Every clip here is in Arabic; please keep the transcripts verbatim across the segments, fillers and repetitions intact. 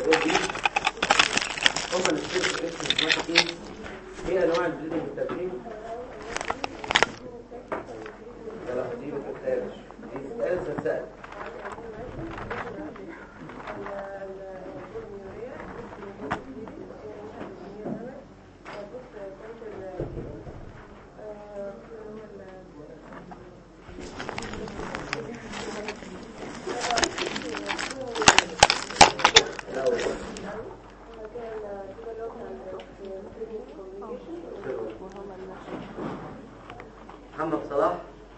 الفايبرويد دي هم اللي بيشتغلوا اسمه ايه؟ ايه انواع البليدنج بالترتيب؟ لا دي ما بتتقالش، دي بتتقال سلسال. محمد صلاح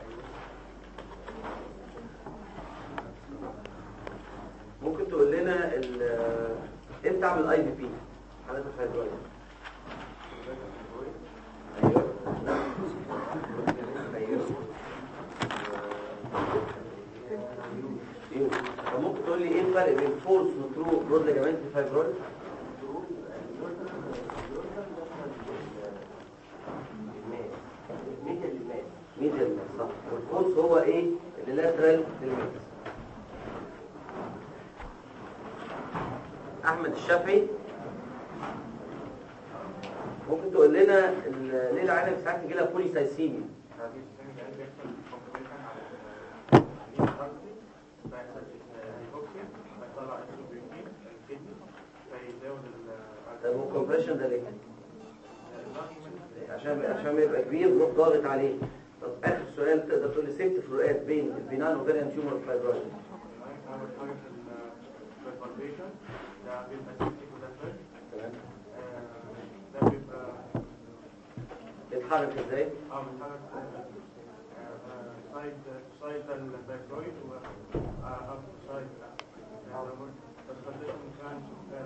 ممكن تقول لنا امتى اعمل اي بي بي حالات الفايبرويد؟ ايوه ايوه ممكن تقول لي ايه الفرق بين فورس وترو برود ليجامنت فايبرويد؟ ميديال صح، والفورس هو ايه؟ اللاترال ليجامنت. احمد الشافعي ممكن تقول لنا ليه العينه ساعات يجي لها بوليسايسيميا؟ طب والكمبريشن ده ليه؟ عشان عشان يبقى كبير نروح ضاغط عليه. طب اخر سؤال تقدر تقول لي ست فروقات بين البينال اوفيريان تيومر والفايبرويد؟ تمام. ده بيبقى بيتحرك ازاي؟ اه بيتحرك سايد سايد الفايبرويد و اب سايد بس الكونديشن كان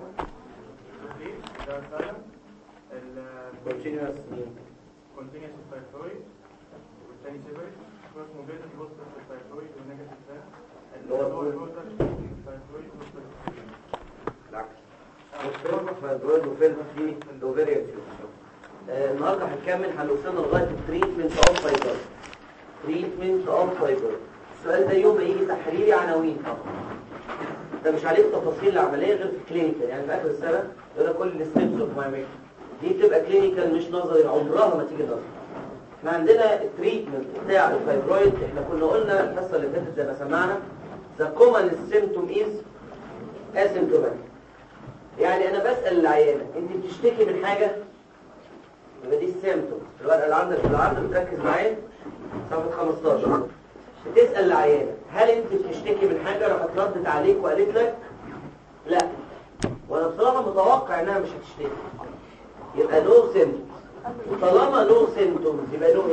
ده فعلا كونتينوس كونتينوس الفايبرويد والثاني سيبريت كروس موبيلتي بوزيتيف الفايبرويد والنيجاتيف ده اللي هو الوتر الفايبرويد والفايبرويد بالعكس فايبرويد وفيلم في الاوفيريان تيومر. النهارده هنكمل هنوصلنا لغايه التريتمنت اوف فايبرويد. تريتمنت اوف فايبرويد السؤال ده يوم ما يجي تحريري عناوين طبعا ده مش عليك تفاصيل العمليه غير في كلينيكال، يعني في اخر السنه يقول لك كل الستبس اوف ماي دي بتبقى كلينيكال مش نظري، عمرها ما تيجي نظري. احنا عندنا التريتمنت بتاع الفايبرويد احنا كنا قلنا الحصه اللي فاتت زي ما سمعنا the commonest symptom is asymptomatic. يعني انا بسال العيانه انت بتشتكي من حاجه؟ يبقى دي السيمتوم. الورقه اللي عندك في العرض بتركز معايا صفحه خمستاشر. بتسال العيانه هل انت بتشتكي من حاجه؟ راحت ردت عليك وقالت لك لا، وانا بصراحه متوقع انها مش هتشتكي، يبقى نو سيمتوم. وطالما نو سيمتوم يبقى نو ايه؟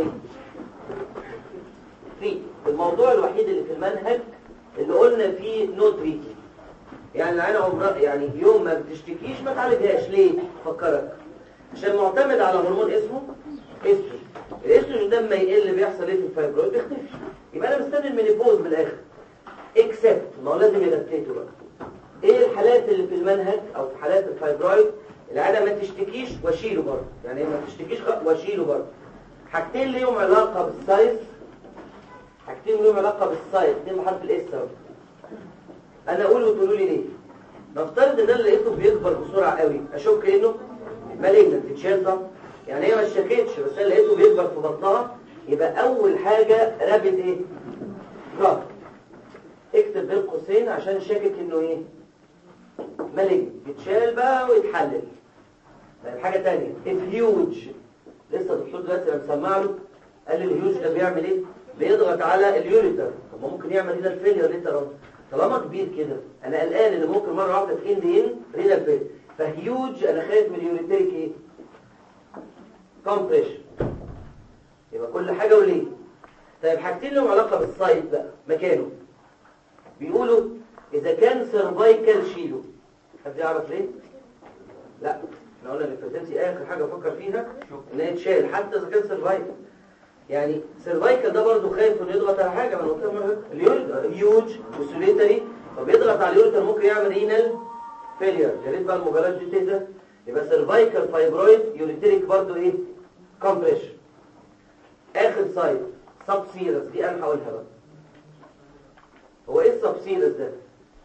في الموضوع الوحيد اللي في المنهج اللي قلنا فيه نو تريتمنت، يعني العيانه عمرها يعني يوم ما بتشتكيش ما تعالجهاش. ليه؟ فكرك عشان معتمد على هرمون اسمه استروجين. الاستروجين ده لما يقل بيحصل ايه في الفايبرويد؟ بيختفي. يبقى انا مستني المينيبوز من الاخر اكسبت ما هو لازم يغتيته بقى. ايه الحالات اللي في المنهج او في حالات الفايبرويد العاده ما تشتكيش واشيله برضه؟ يعني ما تشتكيش واشيله برضه. حاجتين ليهم علاقه بالسايز، حاجتين ليهم علاقه بالسايز، اثنين بحرف الاس اهو. انا اقول وتقولوا لي ليه. نفترض ان انا لقيته بيكبر بسرعه قوي، اشك انه مالجنت تتشال. يعني هي ما اشتكتش بس انا لقيته بيكبر في بطنها، يبقى اول حاجه رابد ايه؟ رابد. اكتب بين قوسين عشان شاكك انه ايه؟ مالجنت يتشال بقى ويتحلل. طيب حاجه ثانيه الهيوج، لسه الدكتور دلوقتي انا مسمع له قال لي الهيوج ده بيعمل ايه؟ بيضغط على اليوريتر. طب ما ممكن يعمل رينال فيلير ليتر اهو. طالما كبير كده انا قلقان ان ممكن مره واحده في اند ان رينال فيلير، فهيوج انا خايف من اليوريتريك ايه؟ كومبريشن. يبقى كل حاجه وليه. طيب حاجتين لهم علاقه بالسايت بقى مكانه. بيقولوا اذا كان سيرفايكال شيله. حد يعرف ليه؟ لا احنا قلنا الفيرتيلتي اخر حاجه افكر فيها ان هي تشال حتى اذا كان سيرفايكال. يعني سيرفايكال ده برضه خايف انه يضغط على حاجه، ما انا قلت لك اليوريتر هيوج وسوليتري، فبيضغط على اليوريتر ممكن يعمل رينال فيلير. يا ريت بقى الموبايلات دي تهدى. يبقى سيرفايكال فايبرويد يوريتريك برضه ايه؟ كومبريشن. اخر سايد سب سيرس، دي انا هقولها بقى. هو ايه السب سيرس ده؟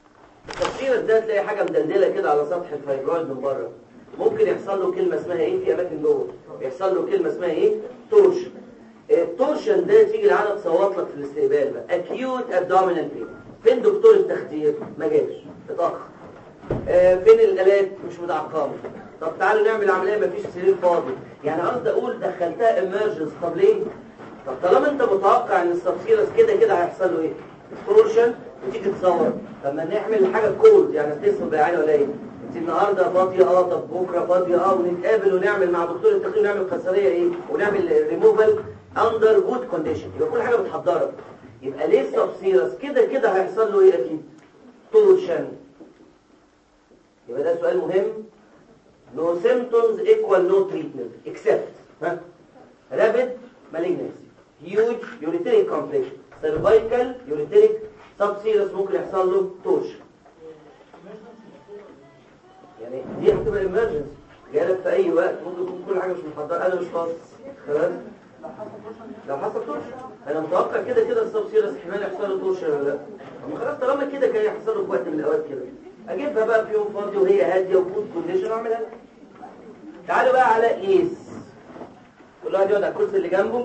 السبسيرس ده تلاقي حاجه مدلدله كده على سطح الفايبرويد من بره، ممكن يحصل له كلمه اسمها ايه في اماكن جوه، يحصل له كلمه اسمها ايه تورشن. التورشن ده تيجي العيانه تصوت لك في الاستقبال بقى اكيوت ابدومينال بين. فين دكتور التخدير؟ ما جاش، اتاخر. آه فين الالات؟ مش متعقمه. طب تعالوا نعمل عمليه مفيش سرير فاضي. يعني قصدي اقول دخلتها ايمرجنس. طب ليه؟ طب طالما انت متوقع ان السبسيرس كده كده هيحصل له ايه؟ تورشن وتيجي تصور. طب ما نعمل حاجه كولد، يعني بتسمع بالعين ولا ايه؟ انت النهارده فاضيه اه، طب بكره فاضيه اه، ونتقابل ونعمل مع دكتور التخدير ونعمل قيصريه ايه؟ ونعمل ريموفال اندر جود كونديشن. يبقى كل حاجه متحضره. يبقى ليه السبسيرس كده كده هيحصل له ايه اكيد؟ تورشن. يبقى ده سؤال مهم. no symptoms equal no treatment except ها rapid malignancy, huge ureteric compression, cervical ureteric subserous ممكن يحصل له تورشن. يعني دي هتبقى emergency جالك في اي وقت، ممكن يكون كل حاجه مش محضره، انا مش فاضي خلاص. لو حصل تورشن انا متوقع كده كده السبسيرس احتمال يحصل له تورشن ولا لا. اما خلاص طالما كده كان يحصل له في وقت من الاوقات كده، اجيبها بقى في يوم فاضي وهي هاديه وجود كونديشن واعملها. تعالوا بقى على قيس. كل واحد يقعد على الكرسي اللي جنبه.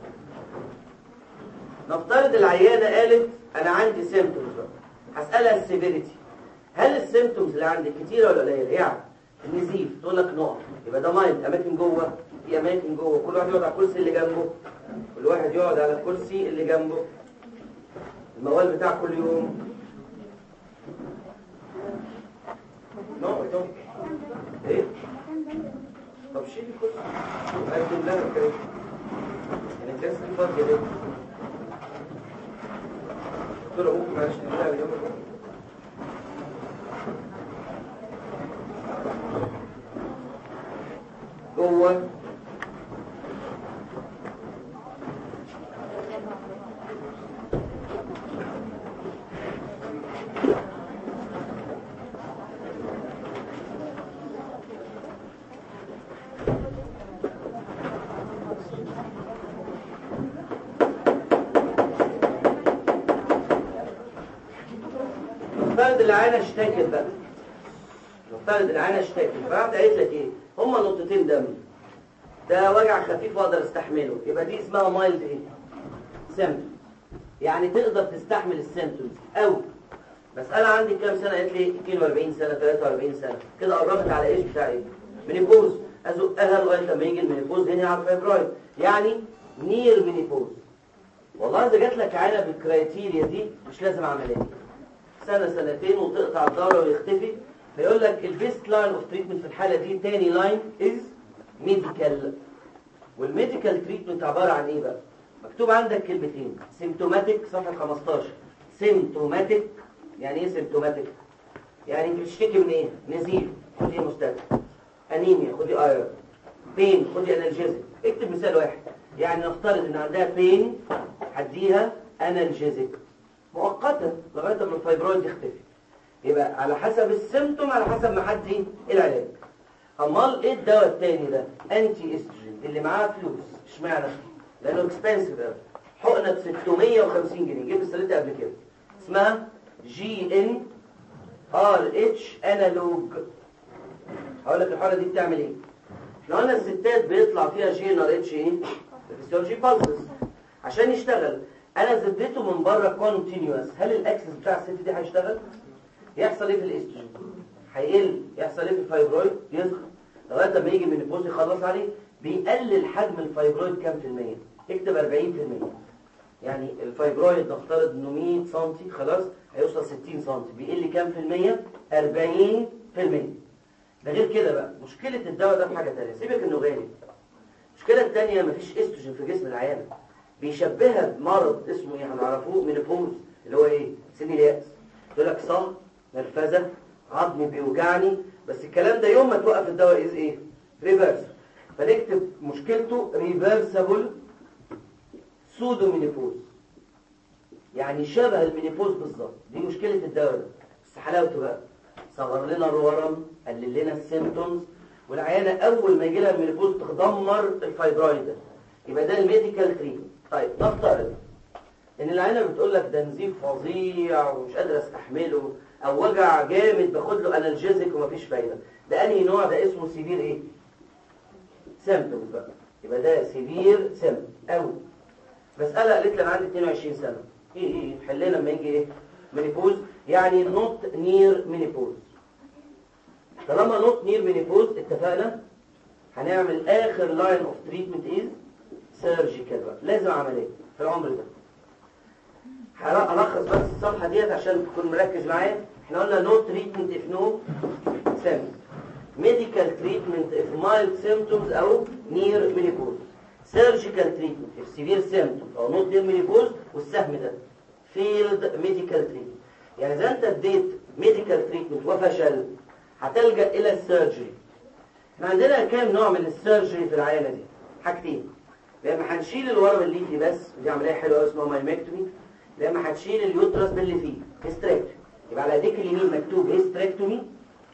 نفترض العيانه قالت انا عندي سيمبتومز بقى، هسالها السيفيريتي. هل السيمبتومز اللي عندك كتيره ولا قليله؟ يعني النزيف تقول لك نقط، يبقى ده مايند. اماكن جوه، في اماكن جوه. كل واحد يقعد على الكرسي اللي جنبه. كل واحد يقعد على الكرسي اللي جنبه. الموال بتاع كل يوم نقط. ايه؟ طب شيل الكرسي قدم لها الكراسي. يعني الكراسي دي فاضيه ليه؟ قلت له ممكن معلش نعملها اليوم جوه. نفترض العينه اشتكت بقى. نفترض العينه اشتكت، فقعدت قالت لك ايه؟ هما نقطتين دم. ده وجع خفيف واقدر استحمله، يبقى دي اسمها مايلد ايه؟ سيمبتوم. يعني تقدر تستحمل السيمبتومز قوي. بس انا عندي كام سنه؟ قالت لي اثنين وأربعين سنه، ثلاثة وأربعين سنه، كده قربت على ايش بتاع ايه؟ مينيبوز. ازقها لغايه لما يجي المينيبوز هنا على الفيبرايد، يعني نير مينيبوز. والله اذا جات لك عينه بالكرايتيريا دي مش لازم عمليه. سنه سنتين وتقطع الدوره ويختفي. فيقول لك البيست لاين اوف تريتمنت في الحاله دي تاني لاين از ميديكال. والميديكال تريتمنت عباره عن ايه بقى؟ مكتوب عندك كلمتين، سيمتوماتيك صفحه خمستاشر. سيمتوماتيك يعني ايه سيمتوماتيك؟ يعني انت بتشتكي من ايه؟ نزيف، خدي مستدفى. انيميا، خدي ايرون. بين، خدي انالجيزك. اكتب مثال واحد. يعني نفترض ان عندها بين، هديها انالجيزك مؤقتا لغايه ما الفايبرويد يختفي. يبقى على حسب السيمتوم، على حسب ما حد العلاج. امال ايه الدواء التاني ده؟ انتي استروجين اللي معاه فلوس. اشمعنى؟ لانه اكسبنسيف قوي. حقنه ب ستمية وخمسين جنيه، جبت سيرتها قبل كده. اسمها جي ان ار اتش انالوج. هقول لك الحقنه دي بتعمل ايه. احنا قلنا الستات بيطلع فيها جي ان ار اتش ايه؟ فيسيولوجي بالسز عشان يشتغل. انا زدته من بره كونتينيوس. هل الاكسس بتاع الست دي هيشتغل؟ يحصل ايه في الاستروجين؟ هيقل. يحصل ايه في الفايبرويد؟ يصغر لغايه لما يجي المينوبوز يخلص عليه. بيقلل حجم الفايبرويد كام في المية؟ اكتب أربعين في المية. يعني الفايبرويد نفترض انه مية سنتي، خلاص هيوصل ستين سنتي. بيقل كام في المية؟ أربعين في المية. ده غير كده بقى مشكله الدواء ده في حاجه ثانيه، سيبك انه غالي. المشكله الثانيه مفيش استروجين في جسم العيان. بيشبهها بمرض اسمه ايه هنعرفوه؟ مينوبوز، اللي هو ايه؟ سن الياس. يقول لك صهد، نرفزه، عظمي بيوجعني. بس الكلام ده يوم ما توقف الدواء از ايه؟ ريفرس. فنكتب مشكلته ريفرسبل سودو مينيبوز، يعني شبه المينيبوز بالظبط. دي مشكله الدواء ده. بس حلاوته بقى صغر لنا الورم، قلل لنا السيمبتومز، والعيانه اول ما يجي لها المينيبوز تدمر الفايبرويد ده. يبقى ده الميديكال تريتمنت. طيب نفترض ان العينه بتقول لك ده نزيف فظيع ومش قادر استحمله، او وجع جامد باخد له انالجيزك ومفيش فايده، ده انهي نوع؟ ده اسمه سيفير ايه؟ سيمبتومز بقى. يبقى ده سيفير سيمبتوم قوي. مساله قالت لي انا عندي اتنين وعشرين سنه، ايه ايه حلنا لما يجي ايه؟ مينيبوز، يعني نوت نير مينيبوز. طالما نوت نير مينيبوز اتفقنا هنعمل اخر لاين اوف تريتمنت از سيرجيكال بقى، لازم عمليه في العمر ده. هلخص بس الصفحه ديت عشان تكون مركز معايا. احنا قلنا نو تريتمنت اف نو سيمبتومز، ميديكال تريتمنت اف مايلد سيمبتومز او نير مينيبوز، سيرجيكال تريتمنت اف سيفير سيمبتومز او نوت نير مينيبوز، والسهم ده فيلد ميديكال تريتمنت. يعني اذا انت اديت ميديكال تريتمنت وفشل هتلجأ الى السيرجري. احنا عندنا كام نوع من السيرجري في العيانه دي؟ حاجتين، يا اما هنشيل الورم الليفي بس، ودي عمليه حلوه قوي اسمها مايمكتومي، يا اما هتشيل اليوترس باللي فيه هيستريكتومي. يبقى على ايديك اليمين مكتوب هيستريكتومي،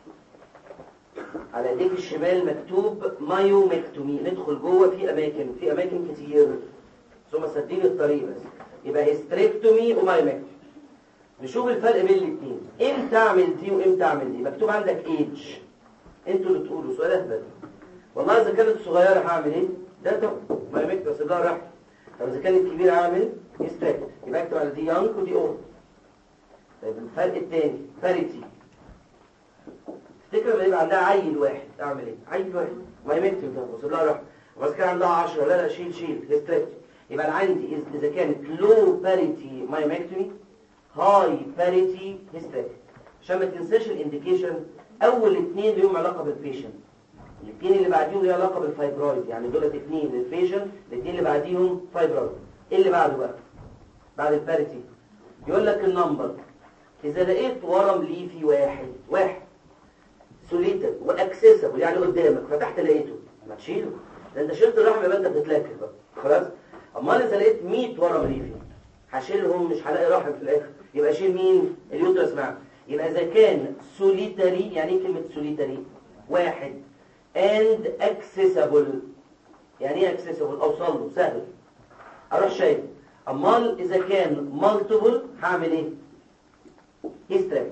على ايديك الشمال مكتوب مايومكتومي. ندخل جوه في اماكن في اماكن كتير ثم سدين الطريق بس. يبقى هيستريكتومي ومايومكتومي. نشوف الفرق بين الاثنين، امتى اعمل دي وامتى اعمل دي. مكتوب عندك ايدج، انتوا اللي تقولوا سؤال اهبل. والله اذا كانت صغيره هعمل ايه؟ ده طب مايومكتومي بس ده راح. طب اذا كانت كبيره هعمل هيستريكت، يبقى اكتب على دي يانج ودي اولد. طيب الفرق الثاني باريتي. تفتكر لما يبقى عندها عيل واحد اعمل ايه؟ عيل واحد مايومكتومي ده وصل لها راح. بس كان عندها عشرة، لا لا شيل شيل هيستريكت. يبقى انا عندي اذا كانت لو باريتي مايومكتومي، هاي باريتي هيستريكت. عشان ما تنساش الانديكيشن، اول اثنين ليهم علاقه بالبيشنت، الاثنين اللي بعديهم ليهم علاقه بالفايبرويد. يعني دول اثنين للبيشنت، الاثنين اللي بعديهم فايبرويد. ايه اللي بعده بقى بعد الباريتي؟ يقول لك النمبر. اذا لقيت ورم ليفي واحد واحد سوليتر واكسسبل يعني قدامك، فتحت لقيته، ما تشيله، ده انت شلت الرحم يبقى انت بتتلكك بقى خلاص. امال اذا لقيت مية ورم ليفي هشيلهم، مش هلاقي رحم في الاخر، يبقى شيل مين؟ اليوترس معاه. يبقى اذا كان سوليتري، يعني ايه كلمه سوليتري؟ واحد اند اكسسبل. يعني ايه اكسسبل؟ اوصل له سهل اروح شايله. امال اذا كان مالتيبل هعمل ايه؟ هيستريكت.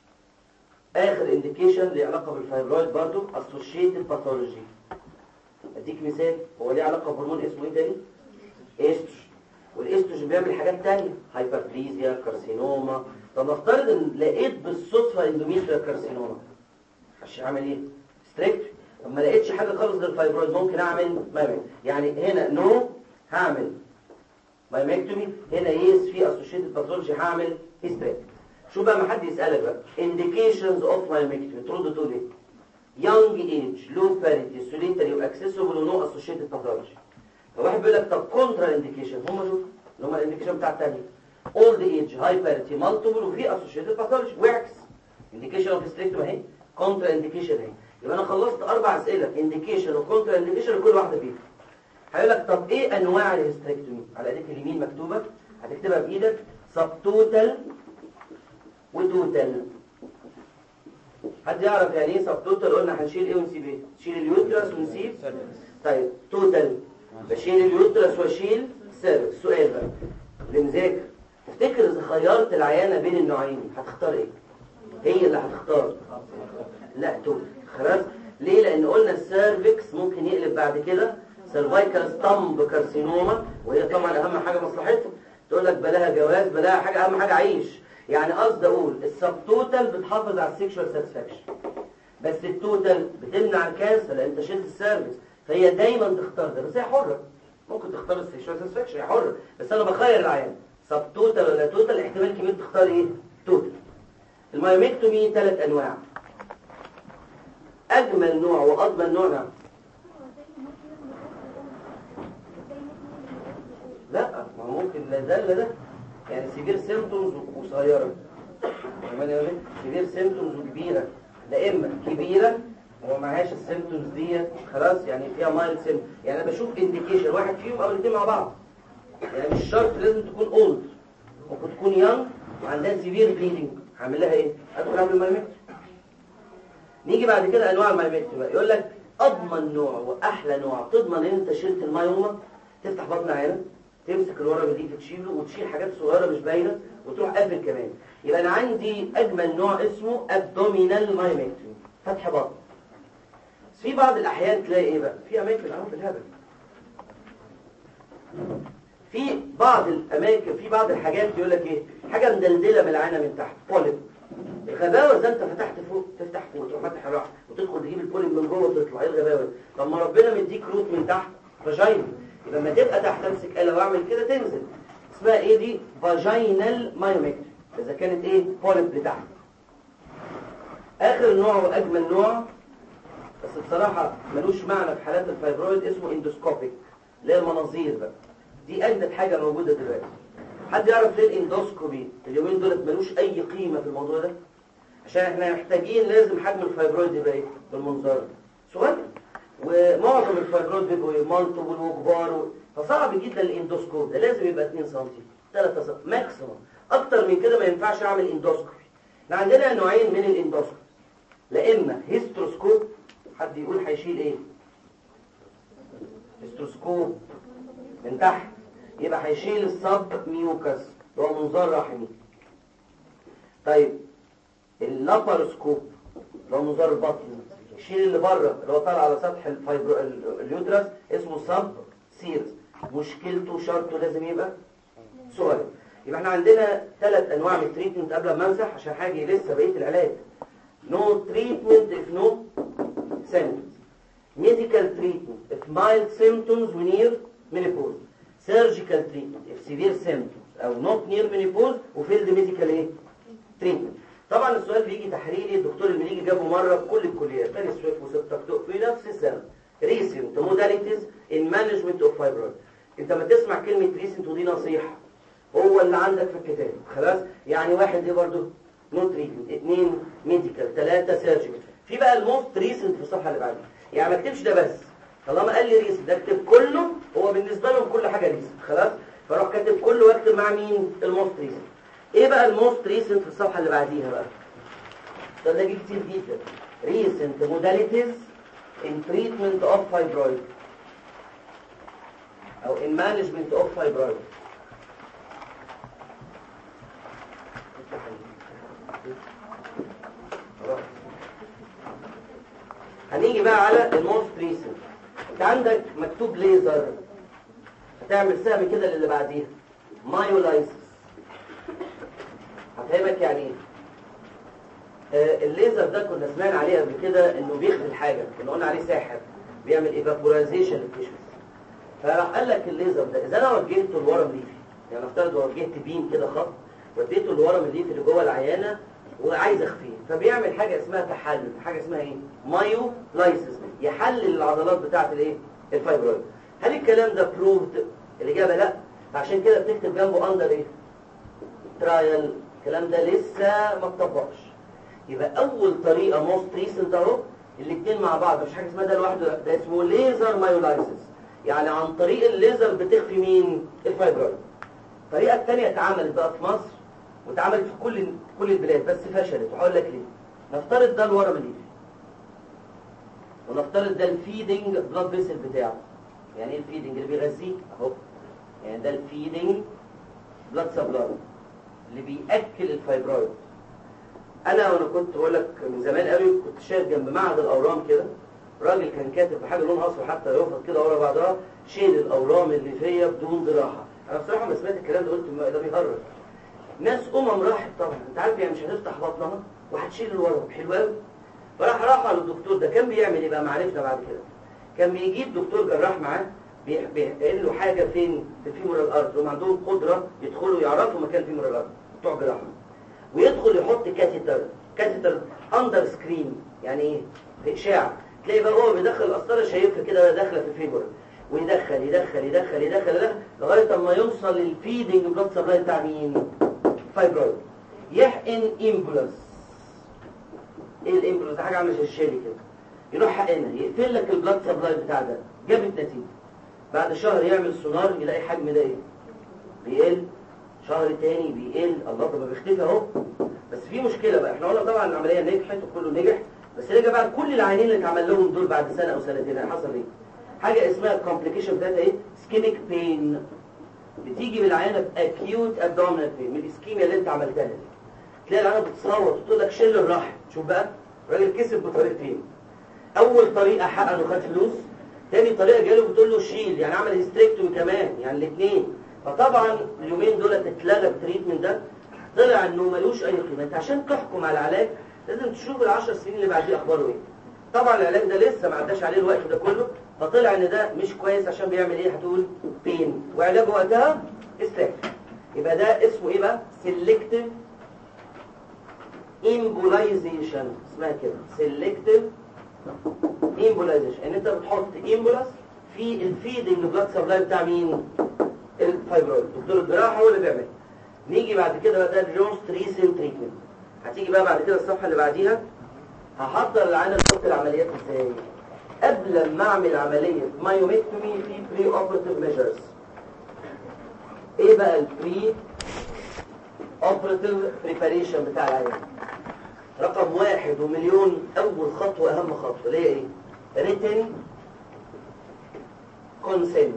اخر انديكيشن ليه علاقه بالفايبرويد برضو اسوشيتد باثولوجي. اديك مثال، هو ليه علاقه بهرمون اسمه ايه تاني؟ استروجين. والاستروجين بيعمل حاجات تانية، هايبربليزيا، كارسينوما. طب نفترض ان لقيت بالصدفه اندوميتريال كارسينوما، عشان اعمل ايه؟ ستريكت. طب ما لقيتش حاجه خالص للفايبرويد، ممكن اعمل مايمكتومي. يعني هنا نو هعمل مايمكتومي، هنا يس في اسوشيتد باثولوجي هعمل ستريكت. شو بقى ما حد يسالك بقى indications of myomaectomy ترد تقول ايه؟ young age low parity solitary واكسسبل ونو associated pathology. فواحد بيقول لك طب كونترا انديكيشن، هم دول اللي هم الانديكيشن بتاع الثانيه old age high parity multiple وفي associated pathology، وعكس indication of hysterectomy اهي، كونترا انديكيشن اهي. يبقى انا خلصت اربع اسئله indication وكونترا انديكيشن لكل واحده فيهم. هيقول لك طب ايه انواع الهيستريكتومي؟ على ايديك اليمين مكتوبه، هتكتبها بايدك سب توتال وتوتال. حد يعرف يعني ايه سب توتال؟ قلنا هنشيل ايه ونسيب ايه؟ نشيل اليوترس ونسيب. طيب توتال بشيل اليوترس واشيل السيرفكس. السؤال بقى اللي مذاكر، تفتكر اذا خيرت العيانه بين النوعين هتختار ايه؟ هي اللي هتختار لا توتال خلاص. ليه؟ لان قلنا السيرفكس ممكن يقلب بعد كده سيرفايكال ستامب كارسينوما، وهي طبعا اهم حاجه مصلحتها. تقول لك بلاها جواز، بلاها حاجه، اهم حاجه عيش. يعني قصد اقول السب توتال بتحافظ على السكشوال ساتسفاكشن، بس التوتال بتمنع الكانسر لان انت شلت السيرفكس. فهي دايما تختار ده، بس هي حره، ممكن تختار السكشوال ساتسفاكشن، هي حره. بس انا بخير العيان سب توتال ولا توتال، احتمال كبير تختار ايه؟ توتال. المايومكتومي ثلاث انواع، اجمل نوع واضمن نوع نعم. لا ما ممكن لا ده لا ده، يعني سيفير سيمبتومز وصغيره، سيفير سيمبتومز وكبيره. لا اما كبيره وما معهاش السيمبتومز دي خلاص، يعني فيها مايلد سيمبتوم. يعني انا بشوف انديكيشن واحد فيهم او الاثنين مع بعض، يعني مش شرط لازم تكون اولد، ممكن تكون يانج وعندها سيفير بليدنج. هعمل لها ايه؟ ادخل اعمل مايمكتومي. نيجي بعد كده انواع المايمكتومي. يقول لك اضمن نوع واحلى نوع تضمن ان انت شلت المايوما، تفتح بطن عينك تمسك الورم اللي تشيله وتشيل حاجات صغيره مش باينه وتروح قافل كمان. يبقى انا عندي اجمل نوع اسمه ابدومينال مايومكتومي، فتح بطن. في بعض الاحيان تلاقي ايه بقى، في اماكن اهو في الهبل، في بعض الاماكن في بعض الحاجات يقول لك ايه، حاجه مدلدله من العانه من تحت، بوليب. الغباوه اذا انت فتحت فوق تفتح فوق تروح فاتح راح وتدخل تجيب البوليب من جوه وتطلع، ايه الغباوه؟ طب ما ربنا مديك روت من تحت فاجينا، يبقى لما تبقى تحت امسك آلة واعمل كده تنزل. اسمها ايه دي؟ فاجينال مايومكتومي اذا كانت ايه بوليب لتحت. اخر نوع واجمل نوع بس بصراحه ملوش معنى في حالات الفايبرويد اسمه اندوسكوبيك، اللي هي المناظير بقى. دي اجدد حاجه موجوده دلوقتي. حد يعرف ليه الاندوسكوبي اليومين دولت ملوش اي قيمه في الموضوع ده؟ عشان احنا محتاجين لازم حجم الفايبرويد يبقى ايه بالمنظار صغير، ومعظم الفايبرويد بيبقوا مالتيبل وكبار و... فصعب جدا الاندوسكوب ده، لازم يبقى اتنين سنتي ثلاثة سنتي ماكسيموم، اكتر من كده ما ينفعش اعمل اندوسكوبي. احنا عندنا نوعين من الاندوسكوبي، لا اما هيستروسكوب، حد يقول هيشيل ايه؟ هيستروسكوب من تحت يبقى هيشيل السب ميوكس اللي هو منظار رحمي. طيب اللاباروسكوب اللي هو منظار البطن يشيل اللي بره اللي هو طالع على سطح الفايبرو اليوترس اسمه سب سيرس، مشكلته شرطه لازم يبقى صغير. يبقى احنا عندنا ثلاث انواع من التريتمنت قبل ما امسح عشان حاجه لسه بقيه العلاج. نو تريتمنت if no symptoms. Medical treatment if mild symptoms near menopause. Surgical treatment if severe symptoms او not near menopause وفيلد ميديكال ايه؟ treatment. طبعا السؤال بيجي تحريري، الدكتور المليجي جابه مره في كل الكليات، ثاني سويف وسبتكتوك في نفس السنه. recent modalities in management of fibroid. انت ما تسمع كلمه recent ودي نصيحه هو اللي عندك في الكتاب خلاص. يعني واحد ايه برضه؟ نو تريتمنت، اثنين ميديكال، ثلاثه سيرجيكال. في بقى الموست ريسنت في الصفحه اللي بعدها، يعني ما اكتبش ده بس، طالما قال لي ريسنت ده اكتب كله، هو بالنسبه لهم كل حاجه ريسنت خلاص، فاروح كاتب كله واكتب مع مين؟ الموست ريسنت. ايه بقى الموست ريسنت في الصفحه اللي بعديها بقى؟ ده ده كتير جدا. ريسنت موداليتيز ان تريتمنت اوف فايبرويد او ان مانجمنت اوف فايبرويد. هنيجي بقى على الموست ريسنت. انت عندك مكتوب ليزر، هتعمل سهم كده للي بعديها مايولايسيس. هفهمك يعني ايه. آه الليزر ده كنا سمعنا عليه قبل كده انه بيخفي حاجه، كنا قلنا عليه ساحر بيعمل ايفابورايزيشن للتيشوز. فراح قال لك الليزر ده اذا انا وجهته لورم ليفي، يعني افترض وجهت بيم كده خط وديته لورم الليفي اللي جوه العيانه وعايز اخفيه، فبيعمل حاجه اسمها تحلل، حاجه اسمها ايه؟ مايولايسيس، يحلل العضلات بتاعه الايه؟ الفايبرويد. هل الكلام ده بروفد؟ الاجابه لا، عشان كده بتكتب جنبه اندر ايه؟ ترايل. الكلام ده لسه ما اتطبقش. يبقى اول طريقه موست ريسنت اهو الاثنين مع بعض، مش حاجه اسمها ده لوحده، ده اسمه ليزر مايولايسيس، يعني عن طريق الليزر بتخفي مين؟ الفايبرويد. الطريقه الثانيه اتعملت بقى في مصر واتعملت في كل كل البلاد بس فشلت، وهقول لك ليه. نفترض ده الورم الليفي ونفترض ده الفيدنج بلاد فيسل بتاعه. يعني ايه الفيدنج؟ اللي بيغذيه اهو، يعني ده الفيدنج بلاد سبلاي اللي بيأكل الفايبرويد. انا وانا كنت بقول لك من زمان قوي كنت شايف جنب معهد الاورام كده راجل كان كاتب بحاجه لون اصفر حتى يفضل كده ورا بعضها، شيل الاورام اللي فيا بدون جراحه. انا بصراحه ما سمعت الكلام ده قلت ده بيهرج. ناس امم راحت طبعا، انت عارف يعني مش هتفتح بطنها وهتشيل الورم، حلو قوي. فراح راحوا على الدكتور ده، كان بيعمل ايه بقى؟ معرفنا بعد كده. كان بيجيب دكتور جراح معاه بيقول له حاجه فين؟ في فيمور الارض، هم عندهم قدره يدخلوا يعرفوا مكان فيمور الارض بتوع جراحه، ويدخل يحط كاتيتر كاتيتر اندر سكرين. يعني ايه؟ في اشعه، تلاقي بقى هو بيدخل القسطره شايفها كده داخله في الفيمور، ويدخل يدخل يدخل يدخل يدخل لغايه اما يوصل للفيدنج بلاد سبلاي بتاع مين؟ فايبرويد. يحقن امبولس. ايه الامبولس ده؟ حاجه عامله زي الشالي كده، يروح حقنها يقفل لك البلاد سبلاي بتاع ده. جابت نتيجه. بعد شهر يعمل سونار يلاقي حجم ده ايه؟ بيقل. شهر تاني بيقل. الله، طب ما بيختفي اهو. بس في مشكله بقى، احنا قلنا طبعا العمليه نجحت وكله نجح، بس رجع بقى كل العيانين اللي اتعمل لهم دول بعد سنه او سنتين حصل ايه؟ حاجه اسمها الكومبليكيشن بتاعتها ايه؟ سكيميك بين. بتيجي بالعيانه باكيوت ابدومينال بين من الاسكيميا اللي انت عملتها دي. تلاقي العيانه بتصوت وتقول لك شيل الرحم. شوف بقى الراجل كسب بطريقتين. اول طريقه حقق انه خد فلوس، تاني طريقه جاله بتقول له شيل، يعني عمل هيستريكتومي كمان، يعني الاثنين. فطبعا اليومين دول اتلغى التريتمنت ده، طلع انه ملوش اي قيمه. انت عشان تحكم على العلاج لازم تشوف العشر سنين اللي بعديه اخباره ايه. طبعا العلاج ده لسه ما عداش عليه الوقت ده كله، فطلع ان ده مش كويس عشان بيعمل ايه؟ هتقول بين، وعلاجه وقتها استاك. يبقى ده اسمه ايه بقى؟ سيلكتيف امبولايزيشن، اسمها كده سيلكتيف امبولايزيشن، ان انت بتحط امبولاس في الفيدنج بلاد سبلاي بتاع مين؟ الفايبرويد. دكتور الجراحه هو اللي بيعمل. نيجي بعد كده بقى ده الجوست ريسنت تريتمنت. هتيجي بقى بعد كده الصفحه اللي بعديها، هحضر العينه لخط العمليات ازاي. قبل ما اعمل عمليه مايوميكتومي في بري اوبراتيف ميجرز. ايه بقى البري اوبراتيف بريباريشن بتاع العيان؟ رقم واحد ومليون، اول خطوه اهم خطوه اللي هي ايه؟ ريتن كونسنت.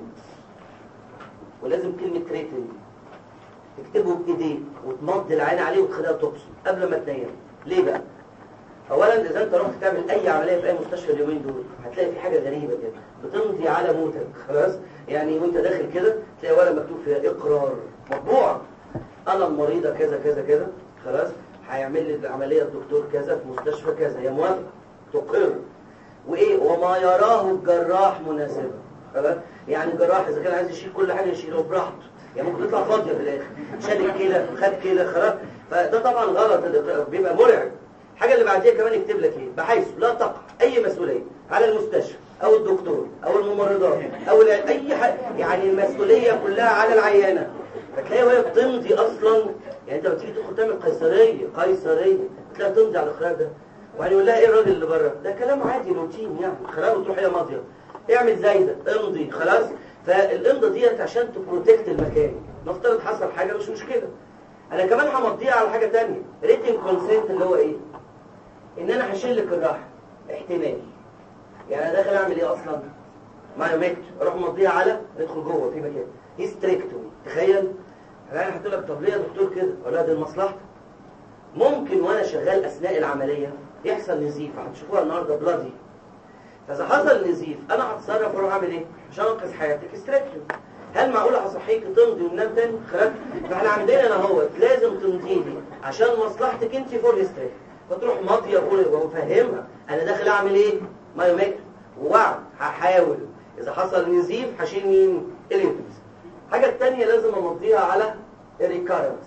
ولازم كلمه ريتن تكتبه بايديك وتمضي العين عليه وتخليها تبصم قبل ما تنام. ليه بقى؟ اولا اذا انت رحت تعمل اي عمليه في اي مستشفى اليومين دول هتلاقي في حاجه غريبه كده بتمضي على موتك. خلاص؟ يعني وانت داخل كده تلاقي ولا مكتوب فيها اقرار مطبوعه، انا المريضه كذا كذا كذا، خلاص هيعمل لي العمليه الدكتور كذا في مستشفى كذا، هي موافقه تقر. وايه؟ وما يراه الجراح مناسبا. خلاص؟ يعني الجراح اذا كان عايز يشيل كل حاجه يشيله براحته، يعني ممكن تطلع فاضيه في الاخر، شال كده خد كده، خلاص. فده طبعا غلط، الاقرار بيبقى مرعب. الحاجه اللي بعديها كمان يكتب لك ايه؟ بحيث لا تقع اي مسؤوليه على المستشفى او الدكتور او الممرضات او اي حاجه، يعني المسؤوليه كلها على العيانه. فتلاقي وهي بتمضي اصلا، يعني انت لما تيجي تدخل تعمل قيصريه قيصريه تلاقي تمضي على الاقرار ده، وبعدين يقول لها ايه الراجل اللي بره ده؟ كلام عادي روتين يعني، خلاص وتروح هي ماضيه. اعمل زي ده، امضي خلاص. فالامضه ديت عشان تبروتكت المكان، نفترض حصل حاجه مش مشكله. انا كمان همضيها على حاجه ثانيه، ريتن كونسنت، اللي هو ايه؟ ان انا هشيل لك الراحه احتمال. يعني انا داخل اعمل ايه اصلا؟ مايوميكت، اروح مضيها على ندخل جوه في مكان هيستريكتومي. تخيل انا هقول لك طب ليه يا دكتور كده؟ اقول لها دي المصلحه. ممكن وانا شغال اثناء العمليه يحصل نزيف، هتشوفوها النهارده بلادي. فاذا حصل نزيف انا هتصرف واروح اعمل ايه؟ عشان انقذ حياتك هيستريكتومي. هل معقوله هصحيك تمضي وننام تاني؟ خلاص. فاحنا عندنا انا اهوت لازم تمضي لي عشان مصلحتك انت فور هيستريكتومي. فتروح ماضيه وفهمها انا داخل اعمل ايه؟ مايوميكت، ووعد هحاول اذا حصل نزيف هشيل مين؟ الانتوز. الحاجه الثانيه لازم امضيها على الريكارنس.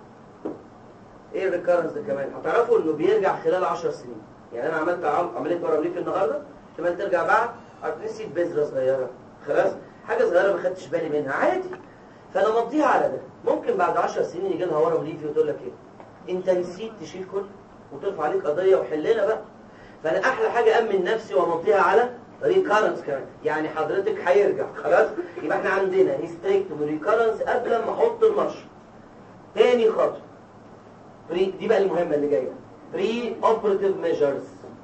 ايه الريكارنس ده كمان؟ هتعرفوا انه بيرجع خلال عشر سنين. يعني انا عملت عمليه ورم النهارده، احتمال ترجع بعد نسيت بذره صغيره، خلاص حاجه صغيره ما خدتش بالي منها، عادي. فانا مضيها على ده. ممكن بعد عشر سنين يجي لها ورم ليفي وتقول لك ايه؟ انت نسيت تشيل كل وترفع عليك قضيه وحلنا بقى. فانا احلى حاجه امن نفسي وامضيها على ريكارنس كمان، يعني حضرتك هيرجع خلاص. يبقى احنا عندنا هيستريكتومي ريكارنس قبل ما احط المشط. تاني خطوه بري، دي بقى المهمه اللي جايه، بري اوبراتيف ميجرز.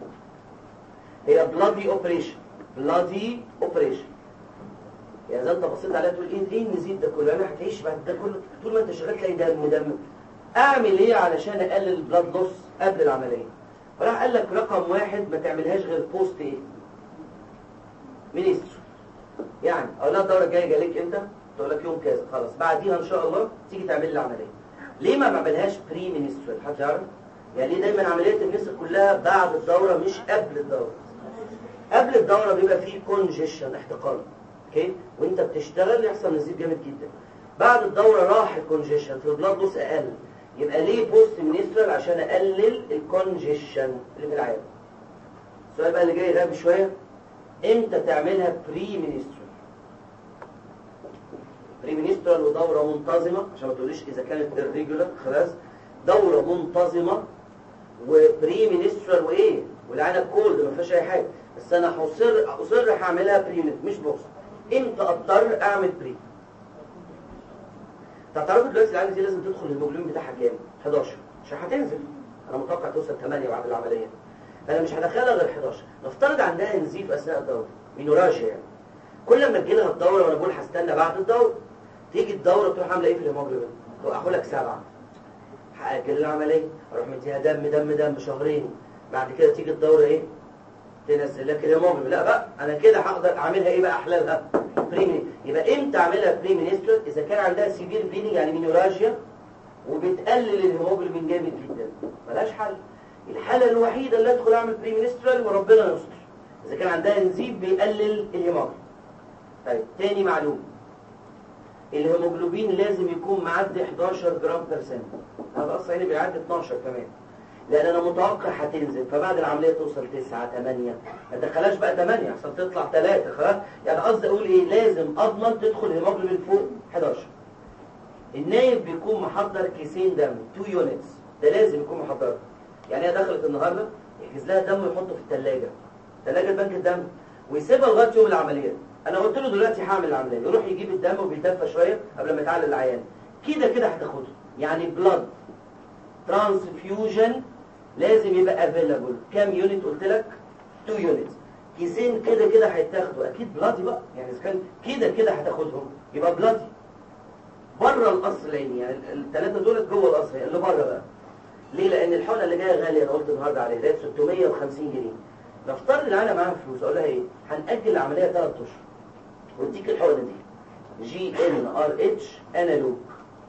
هي بلادي اوبريشن، بلادي اوبريشن. يعني اذا انت بصيت عليها تقول ايه ايه النزيف ده كله؟ انا هتعيش بعد ده كله طول ما انت شغال تلاقي دم دم. اعمل ايه علشان اقلل البلاد لوس قبل العمليه؟ فراح قال لك رقم واحد ما تعملهاش غير بوست ايه؟ مينسترو. يعني اقول لها الدوره الجايه جالك امتى؟ تقول لك يوم كذا، خلاص بعديها ان شاء الله تيجي تعمل لي العمليه. ليه ما بعملهاش بري مينسترال؟ حد يعرف؟ يعني ليه دايما عمليه النساء كلها بعد الدوره مش قبل الدوره؟ قبل الدوره بيبقى فيه كونجيشن، احتقان، اوكي؟ وانت بتشتغل يحصل نزيف جامد جدا. بعد الدوره راح الكونجيشن، في البلاد لوس اقل. يبقى ليه بوست مينسترال؟ عشان اقلل الكونجيشن اللي في العيان. السؤال بقى اللي جاي غبي شويه، امتى تعملها بري مينسترال؟ بري مينسترال ودوره منتظمه، عشان ما تقوليش اذا كانت الريجولار، خلاص دوره منتظمه وبري مينسترال وايه؟ والعينه كولد ما فيهاش اي حاجه، بس انا هصر اصر هعملها بري مش بوست. امتى اضطر اعمل بري؟ تعرفوا دلوقتي العينه دي لازم تدخل الهيموجلوبين بتاعها كام؟ حداشر، عشان هتنزل. انا متوقع توصل ثمانية بعد العمليه. فانا مش هدخلها غير حداشر. نفترض عندها نزيف اثناء الدوره، مينوراجيا يعني. كل ما تجي لها الدوره وانا بقول هستنى بعد الدوره، تيجي الدوره تروح عامله ايه في الهيموجلوبين؟ توقعوا لك سبعه. هاجل العمليه اروح مديها دم دم دم شهرين، بعد كده تيجي الدوره ايه؟ تنزل لك الهيموجلوبين. لا بقى انا كده هقدر اعملها ايه بقى احلالها؟ بريميني. يبقى امتى اعملها بريمينسترال؟ اذا كان عندها سيفير بليدنج يعني مينوراجيا وبتقلل الهيموجلوبين جامد جدا، ملهاش حل. الحاله الوحيده اللي ادخل اعمل بريمينسترال وربنا يستر اذا كان عندها انزيم بيقلل الهيموجلوبين. طيب تاني معلومه، الهيموجلوبين لازم يكون معدي احداشر جرام برسنت. هذا اصلا هنا بيعدي اتناشر كمان، لان انا متوقع هتنزل، فبعد العمليه توصل تسعة تمانية، ما تدخلهاش بقى تمانية عشان تطلع ثلاثة خلاص. يعني قصدي اقول ايه؟ لازم اضمن تدخل هيموجلوبين فوق احداشر. النايب بيكون محضر كيسين دم اتنين يونتس، ده لازم يكون محضرها. يعني هي دخلت النهارده يحجز لها دم ويحطه في الثلاجه، ثلاجه بنك الدم، ويسيبها لغايه يوم العمليه. انا قلت له دلوقتي هعمل العمليه، يروح يجيب الدم وبيدفى شويه قبل ما يتعلل العيان، كده كده هتاخده. يعني بلاد ترانسفيوجن لازم يبقى افيلابل. كام يونت قلت لك؟ اتنين يونت. كيسين كده كده هيتاخدوا، اكيد بلادي بقى، يعني اذا كان كده كده هتاخدهم يبقى بلادي. بره القصر العيني، يعني الثلاثه دول جوه القصر اللي بره بقى. ليه؟ لان الحقنه اللي جايه غاليه، انا قلت النهارده عليها ده ستمية وخمسين جنيه. نفترض ان انا معاها فلوس، اقول لها ايه؟ هنأجل العمليه ثلاث اشهر واديك الحقنه دي جي ان ار اتش انالوج،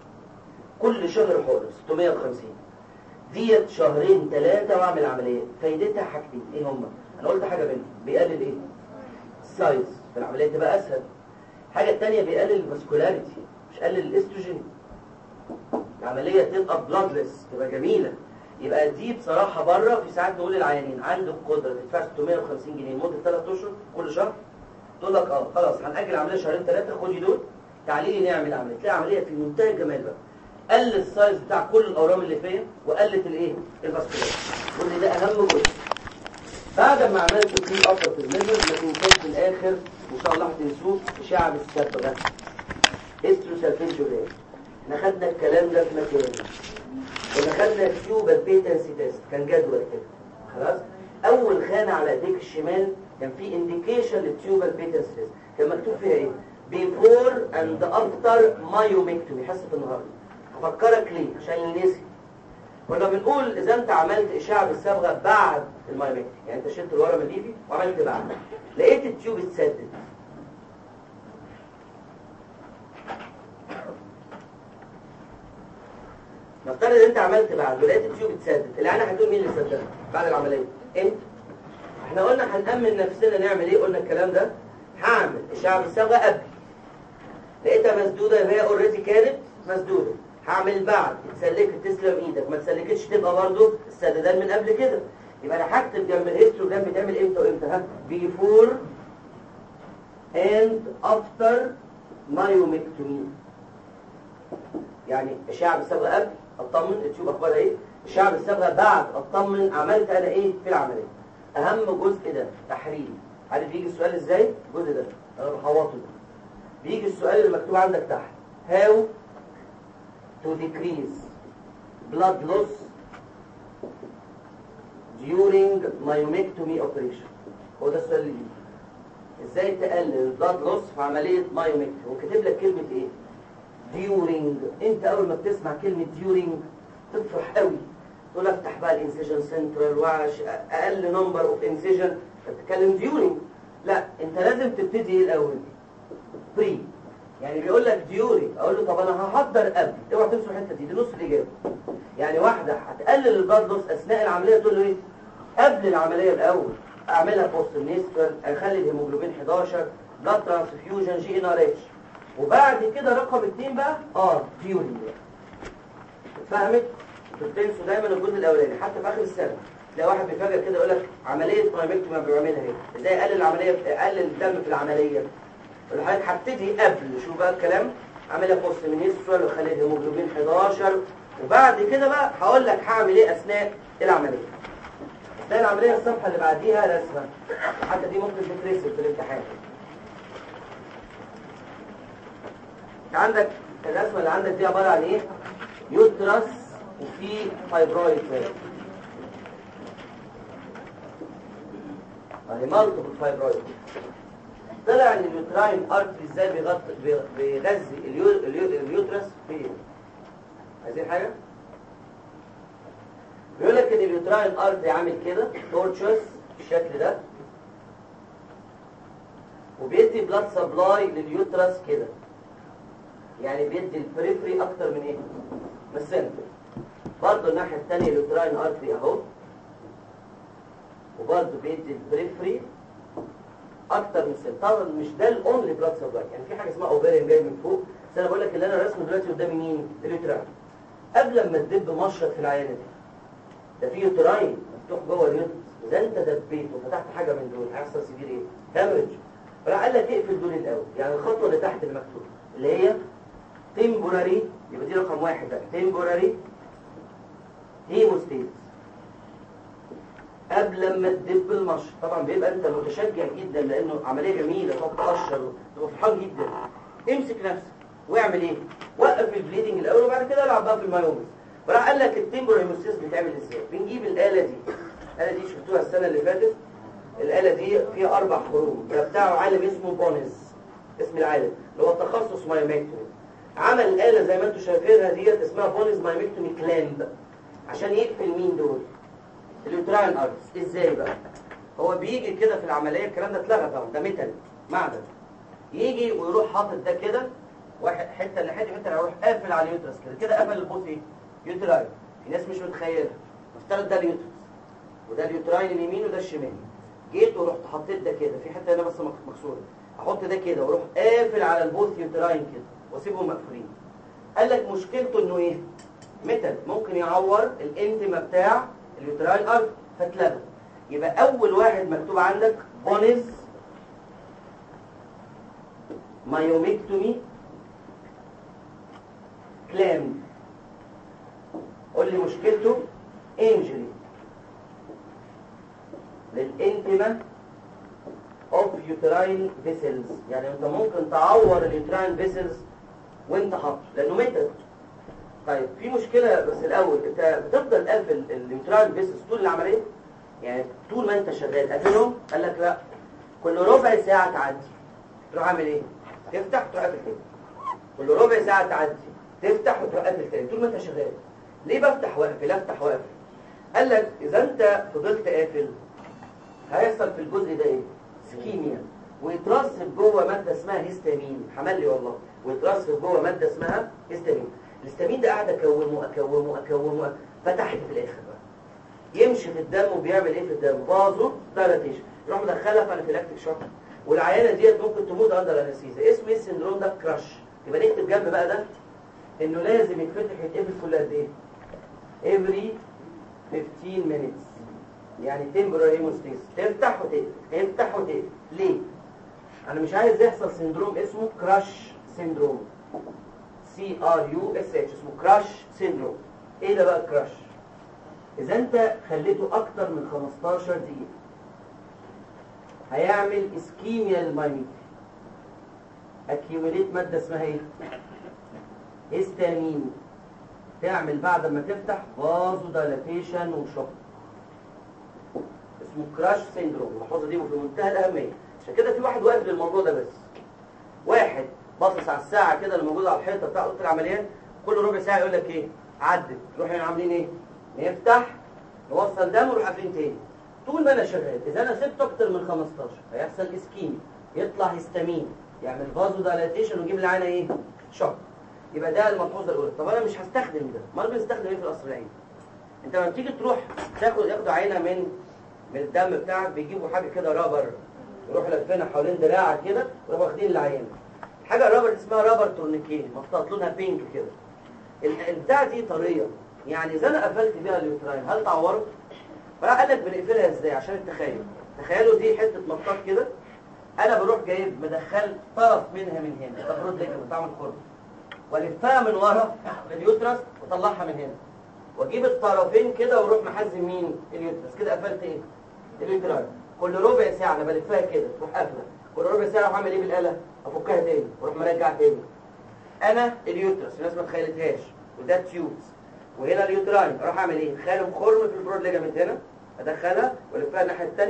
كل شهر حقنه ستمية وخمسين ديت شهرين ثلاثه واعمل عمليه. فايدتها حاجتين، ايه هما؟ انا قلت حاجه منهم، بيقلل ايه؟ السايز، فالعمليه تبقى اسهل. الحاجه الثانيه بيقلل الفاسكولاريتي، مش قلل الاستروجين، العمليه تبقى بلادلس، تبقى جميله. يبقى دي بصراحه بره في ساعات نقول للعيانين عنده القدره تدفع ستمية وخمسين جنيه لمده ثلاث اشهر كل شهر، تقول لك اه خلاص هنأجل العمليه شهرين ثلاثه، خدي دول تعالي لي نعمل عمليه، تلاقي عمليه في منتهى الجمال بقى. قل السايز بتاع كل الاورام اللي فيا وقلت الايه؟ الفاسكولار. كل ده اهم جزء. بعد ما عملت فيه ابر في الميزر ما تنساش في الاخر ان شاء الله هتنسوه شعب السبت ده استروسالفينجولين. احنا خدنا الكلام ده في مكان، ودخلنا تيوبال بيتنسي تيست، كان جدول كده خلاص. اول خانه على ايديك الشمال كان في انديكيشن للتيوبال بيتنسي تيست، كان مكتوب فيها ايه؟ بيفور اند افتر مايوميكتومي. حصه النهارده هفكرك ليه عشان النسي. كنا بنقول اذا انت عملت اشعه بالصبغه بعد المايوميكتومي، يعني انت شلت الورم الليفي وعملت بعد، لقيت التيوب اتسدد، نفترض ان انت عملت بعد ولقيت التيوب اتسدد، العيانه هتقول مين اللي سددها بعد العمليه؟ انت. احنا قلنا هنأمن نفسنا، نعمل ايه؟ قلنا الكلام ده هعمل اشعه بالصبغه قبل، لقيتها مسدوده يبقى هي اوريدي كانت مسدوده، هعمل بعد اتسلكت تسلم ايدك، ما تسلكتش تبقى برضه السددان من قبل كده. يبقى انا هكتب جنب الهيستوجرام بتعمل امتى وامتى؟ ها؟ بيفور اند افتر مايوميكتومي، يعني اشعه بالصبغه قبل اطمن التيوب اخبارها ايه، اشعه بالصبغه بعد اطمن عملت انا ايه في العمليه. اهم جزء ده تحرير. عارف يجي السؤال ازاي؟ الجزء ده انا بحوطه ده. بيجي السؤال اللي مكتوب عندك تحت، how to decrease blood loss during myomectomy operation. هو ده السؤال اللي بيجي، ازاي تقلل البلاد لوس في عمليه مايوميكتومي. وكاتب لك كلمه ايه؟ during. انت اول ما بتسمع كلمه during تفرح قوي، تقول افتح بقى الانسيجن سنترال واعش اقل نمبر اوف انسيجن، بتتكلم during. لا، انت لازم تبتدي ايه الاول؟ بري. يعني بيقول لك during، اقول له طب انا هحضر قبل، اوعى تنسوا الحته دي، دي نص الاجابه. يعني واحده هتقلل البلاد لوس اثناء العمليه، تقول له ايه؟ قبل العمليه الاول اعملها بوست النيسترال، اخلي الهيموجلوبين احداشر، بلاد ترانسفيوجن، جي ان ار اتش، وبعد كده رقم اتنين بقى اه during. اتفهمت؟ بتنسوا دايما الجزء الاولاني. حتى في اخر السنه تلاقي واحد بيفاجئ كده يقول لك عمليه مايوميكتومي بيعملها ايه؟ ازاي يقلل العمليه، يقلل الدم في العمليه؟ الحاجات هبتدي قبل، شوف بقى الكلام، عاملها بوست منسترال وخلي الهيموجلوبين احداشر، وبعد كده بقى هقول لك هعمل ايه اثناء العمليه. اثناء العمليه الصفحه اللي بعديها رسمه، حتى دي ممكن تترسم في الامتحان. عندك الرسمه اللي عندك دي عباره عن ايه؟ يوترس وفي فايبرويد اهي، مالتيبل فايبرويد. طلع ان اليوتراين ارتري ازاي بيغطي بيغذي اليو... اليو... اليوترس في ايه؟ عايزين حاجه؟ بيقول لك ان اليوتراين ارتري عامل كده تورتشوس بالشكل ده، وبيدي بلاد سبلاي لليوترس كده، يعني بيدي البريفري اكتر من ايه؟ من السنتر. برضه الناحيه الثانيه اليوتراين ارتري اهو، وبرضه بيدي البريفري اكتر من السنتر. طبعا مش ده الاونلي بلاد سبلاي، يعني في حاجه اسمها اوفيريان جاي من فوق، بس انا بقول لك اللي انا رسمه دلوقتي قدامي مين؟ اليوتراين. قبل ما تدب مشرط في العيانه دي، ده في يوتراين مفتوح جوه اليوترس، اذا انت دبيت وفتحت حاجه من دول هيحصل سيفير ايه؟ هامرج. فراح قال لك اقفل دول الاول، يعني الخطوه اللي تحت المكتوبه اللي هي تمبوراري، يبقى دي رقم واحد بقى، تمبوراري هيموستيز قبل ما تدب المشرط. طبعا بيبقى انت متشجع جدا لانه عمليه جميله، تقعد تقشر وتبقى فرحان جدا. امسك نفسك واعمل ايه؟ وقف البليدنج الاول وبعد كده العب بقى في المايومس. وراح قال لك التمبوراري هيموستيز بيتعمل ازاي؟ بنجيب الاله دي، الاله دي شفتوها السنه اللي فاتت، الاله دي فيها اربع خروم، ده بتاعه عالم اسمه بونز، اسم العالم اللي هو تخصص مايومكتومي. عمل الاله زي ما انتم شايفينها ديت اسمها بونز مايومكتومي كلامب عشان يقفل مين دول؟ اليوتراين ارتس. ازاي بقى؟ هو بيجي كده في العمليه، الكلام ده اتلغى طبعا، ده ميتال معدن، يجي ويروح حاطط ده كده واحد حته اللي حته حته، يروح قافل على اليوترس كده كده، قفل البوث ايه؟ يوتراين. في ناس مش متخيله، نفترض ده اليوترس وده اليوتراين اليمين وده الشمال، جيت ورحت حطيت ده كده في حته هنا بس مكسوره، احط ده كده واروح قافل على البوث يوتراين كده واسيبهم مقفولين. قال لك مشكلته انه ايه؟ ميتال، ممكن يعور الانتما بتاع اليوتراين ارت فتلغى. يبقى اول واحد مكتوب عندك بونز مايومكتومي كلام. قول لي مشكلته انجري للانتما اوف يوتراين فيسلز، يعني انت ممكن تعور اليوتراين فيسلز وانت حاطه لانه ميتال. طيب في مشكله بس الاول، انت بتفضل قافل اليوتراين فيسلز طول العمليه؟ يعني طول ما انت شغال قافلهم؟ قال لك لا، كل ربع ساعه تعدي تروح عامل ايه؟ تفتح تروح قافل تاني، كل ربع ساعه تعدي تفتح وتروح قافل تاني طول ما انت شغال. ليه بفتح واقفل افتح واقفل؟ قال لك اذا انت فضلت قافل هيحصل في الجزء ده ايه؟ سكيميا، ويترسب جوه ماده اسمها هيستامين، حمل لي والله، ويترسب جوه ماده اسمها هيستامين. الهيستامين ده قاعد اكومه اكومه اكومه فتحت في الاخر بقى يمشي في الدم وبيعمل ايه في الدم؟ بازو دايلاتيشن، يروح مدخلها في انافيلاكتيك شوك، والعيانه ديت ممكن تموت اندر انستيزيا. اسم السندروم ده كراش. يبقى نكتب جنب بقى ده انه لازم يتفتح يتقفل كل قد ايه؟ every fifteen minutes، يعني temporary hemostasis، تفتح وتقفل تفتح وتقفل. ليه؟ انا مش عايز يحصل سندروم اسمه كراش سندروم، سي ار يو اس اتش، اسمه كراش سندروم. ايه ده بقى الكراش؟ اذا انت خليته اكتر من خمستاشر دقيقة هيعمل اسكيميا للمايوميتري، اكيوليت مادة اسمها ايه؟ هيستامين، تعمل بعد ما تفتح فازو دايلاتيشن وشوك، اسمه كراش سيندروم. المحفظه دي في منتهى الاهميه، عشان كده في واحد واقف للموضوع ده بس، واحد باصص على الساعه كده اللي موجوده على الحيطه بتاع اوضه العمليات، كل ربع ساعه يقول لك ايه؟ عدت. نروح هنا عاملين ايه؟ نفتح نوصل دم ونروح قافلين تاني طول ما انا شغال. اذا انا سبت اكتر من خمستاشر هيحصل اسكيميا، يطلع هيستامين، يعمل فازو دايلاتيشن ويجيب العينه ايه؟ شوك. يبقى ده الملحوظه الاولى. طب انا مش هستخدم ده، امال بنستخدم ايه في القصر العيني؟ انت لما بتيجي تروح تاخد ياخدوا عينه من من الدم بتاعك، بيجيبوا حاجه كده رابر، يروحوا لافينها حوالين دراعك كده ويروحوا واخدين العينه. حاجه رابر اسمها رابر تورنيكيه، مخطط لونها بينك كده. البتاعه دي طريه، يعني اذا انا قفلت بيها اليوتراين هل تعورت؟ فراح قال لك بنقفلها ازاي عشان التخيل. تخيلوا دي حته مطاط كده، انا بروح جايب مدخل طرف منها من هنا، ده برود ليجمنت بعمل خرم، والفها من ورا اليوترس وطلعها من هنا، واجيب الطرفين كده واروح محزم مين؟ اليوترس. كده قفلت ايه؟ اليوتراين. كل ربع ساعه انا بلفها كده تروح قافله، كل ربع ساعه اعمل ايه بالاله؟ افكها تاني واروح مرجع تاني. انا اليوترس، الناس ما تخيلتهاش، وده تيوبس، وهنا اليوتراين، اروح اعمل ايه؟ خالم خرم في البرود ليجمنت هنا، ادخلها والفها الناحيه الثانيه،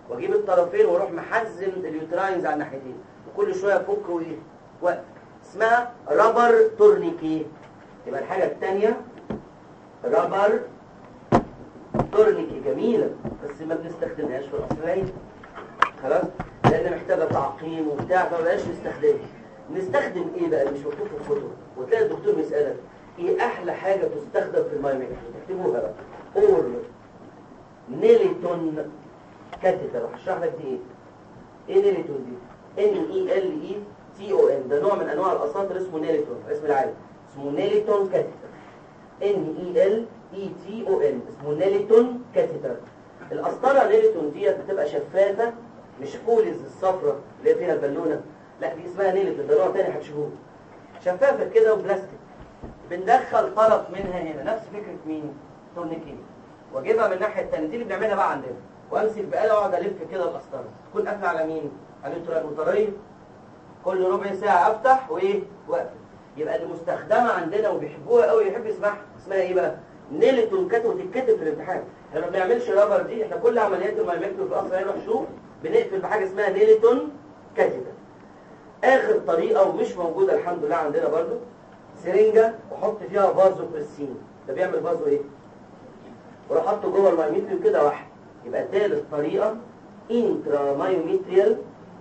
واجيب الطرفين واروح محزم اليوتراينز على الناحيتين وكل شويه افك وايه وقف. اسمها رابر تورنيكي. يبقى الحاجه الثانيه رابر تورنيكي جميله بس ما بنستخدمهاش في القصرين خلاص لان محتاجه تعقيم وبتاع فمبقاش نستخدمها. نستخدم ايه بقى اللي مش مكتوب في الكتب وتلاقي الدكتور بيسالك ايه احلى حاجه تستخدم في المايميك تكتبوها بقى اور نيليتون كاتيتر. هشرح لك دي ايه. ايه نيليتون دي؟ ان اي ال اي تي او ان. ده نوع من انواع الاساطر اسمه نيليتون اسم العالم اسمه نيليتون كاتيتر. ان اي ال اي تي او ان اسمه نيليتون كاتيتر. القسطره نيليتون دي بتبقى شفافه مش فولز الصفرة اللي فيها البالونه لا دي اسمها نيليتون. ده نوع تاني هتشوفوه شفافه كده وبلاستيك بندخل طرف منها هنا نفس فكره مين؟ تورنيكيه واجيبها من الناحيه الثانيه دي اللي بنعملها بقى عندنا وامسك بقاله واقعد الف كده القسطره تكون قافله على مين؟ على اليوتراين. كل ربع ساعه افتح وايه واقفل. يبقى اللي مستخدمه عندنا وبيحبوها قوي يحب يسمعها اسمها ايه بقى؟ نيليتون كات وتتكتب في الامتحان. احنا ما بنعملش رابر دي احنا كل عمليات المايمكتو في القصر هنا محشور بنقفل بحاجه اسمها نيليتون كاتيتر. اخر طريقه ومش موجوده الحمد لله عندنا برضو سرنجه وحط فيها فازو بريسين. ده بيعمل فازو ايه؟ وراح حاطه جوه المايوميتريوم كده واحد. يبقى ثالث طريقه انترا مايوميتريال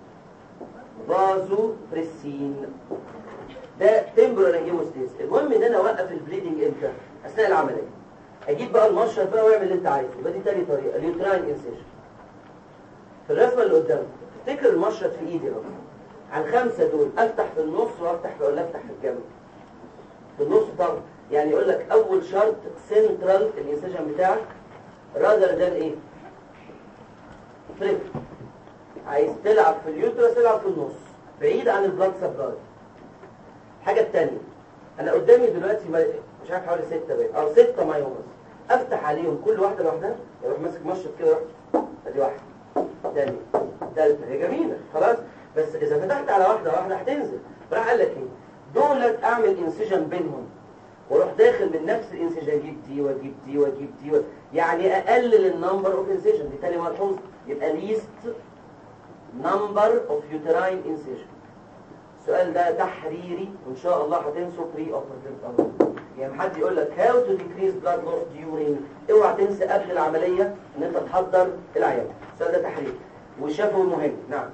فازو بريسين. ده تمبرال هيموستيز. المهم ان انا اوقف البليدنج امتى؟ اثناء العمليه. اجيب بقى المشرط بقى واعمل اللي انت عايزه. يبقى دي تاني طريقه اليوتراين انسيشن. في الرسمه اللي قدامك افتكر المشرط في ايدي اهو على الخمسه دول افتح في النص وافتح في ولا افتح في الجنب؟ في النص طبعا. يعني يقول لك اول شرط سنترال الانسيشن بتاعك رادر ذان ايه؟ فريك. عايز تلعب في اليوترس تلعب في النص بعيد عن البلاد سبلاي. الحاجه الثانيه انا قدامي دلوقتي مش عارف حوالي ستة باين او ستة مايومز افتح عليهم كل واحده لوحدها يروح ماسك مشرط كده ادي واحده ثانيه ثالثه هي جميله خلاص بس اذا فتحت على واحده واحده هتنزل. راح قال لك ايه؟ دولت اعمل انسجن بينهم واروح داخل من نفس الانسجن اجيب دي واجيب دي واجيب دي و... يعني اقلل النمبر اوف انسجن. دي تاني ملحوظ. يبقى ليست نمبر اوف يوتراين انسجن. السؤال ده تحريري وان شاء الله هتنسوا بري اوبريتيف. يعني حد يقول لك هاو تو ديكريز بلاد لوس ديورينج اوعى تنسى قبل العمليه ان انت تحضر العيان. السؤال ده تحريري وشافه مهم. نعم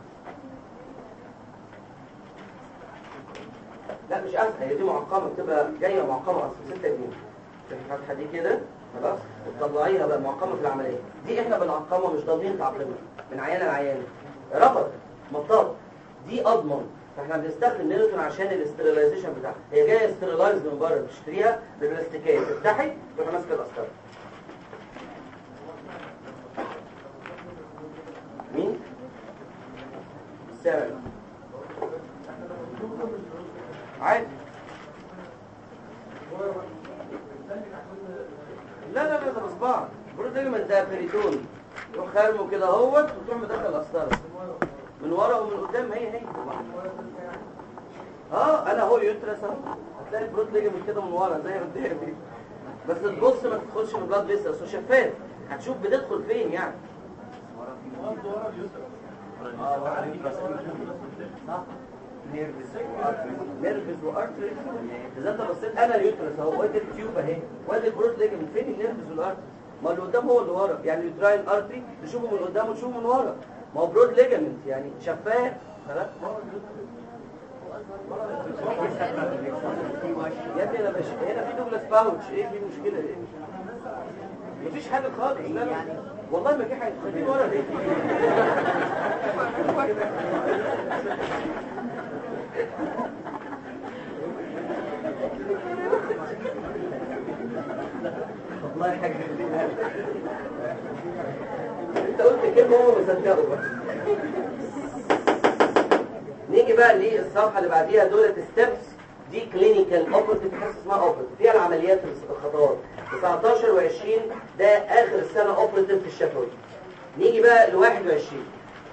لا مش اسهل هي دي معقمه بتبقى جايه معقمه اصلا ستة جنيه فتحه دي كده خلاص وتطلعيها بقى معقمه في العمليه. دي احنا بنعقمها مش ضامنين تعقيمها من عيان لعيان. ربط مطاط دي اضمن فاحنا بنستخدم نيلوتون عشان الاسترلايزيشن بتاعها. هي جايه استرلايز من بره بتشتريها ببلاستيكيه تفتحي تروح ماسكه القسطره. مين؟ السامع عادي. لا لا لا ده بصباع برود ليجمنت ده بريتون تروح خارمه كده اهوت وتروح مدخل القسطره من ورا ومن قدام. هي هي اه انا هو يوترس اهو هتلاقي البرود ليجمنت كده من ورا زي قدامي بس تبص ما تدخلش في البلاد لسه اصل شفاف هتشوف بتدخل فين يعني. اه ورا اليوترس صح نيرفز وارتري. اذا انت بصيت انا اليوترس اهو وادي التيوب اهي وادي البرود ليجمنت فين النيرفز والارتري؟ ما اللي قدام هو اللي ورا. يعني اليوتراين ارتري تشوفه من قدام وتشوفه من ورا. ما هو برود ليجمنت يعني شفاف خلاص. يا ابني انا مش هنا في دوبلاس باوتش ايه في مشكله ايه؟ مفيش حاجه خالص. لا لا والله ما في حاجه. خليني ورا ليه؟ والله حاجه انت قلت كلمه هو مصدقه بقى. نيجي بقى للصفحه اللي بعديها دولت ستيبس. دي كلينيكال اوبريتيف حاجه اسمها اوبريتيف فيها العمليات الخطوات تسعتاشر وعشرين ده اخر السنه اوبريتيف في الشفوي. نيجي بقى ل واحد وعشرين.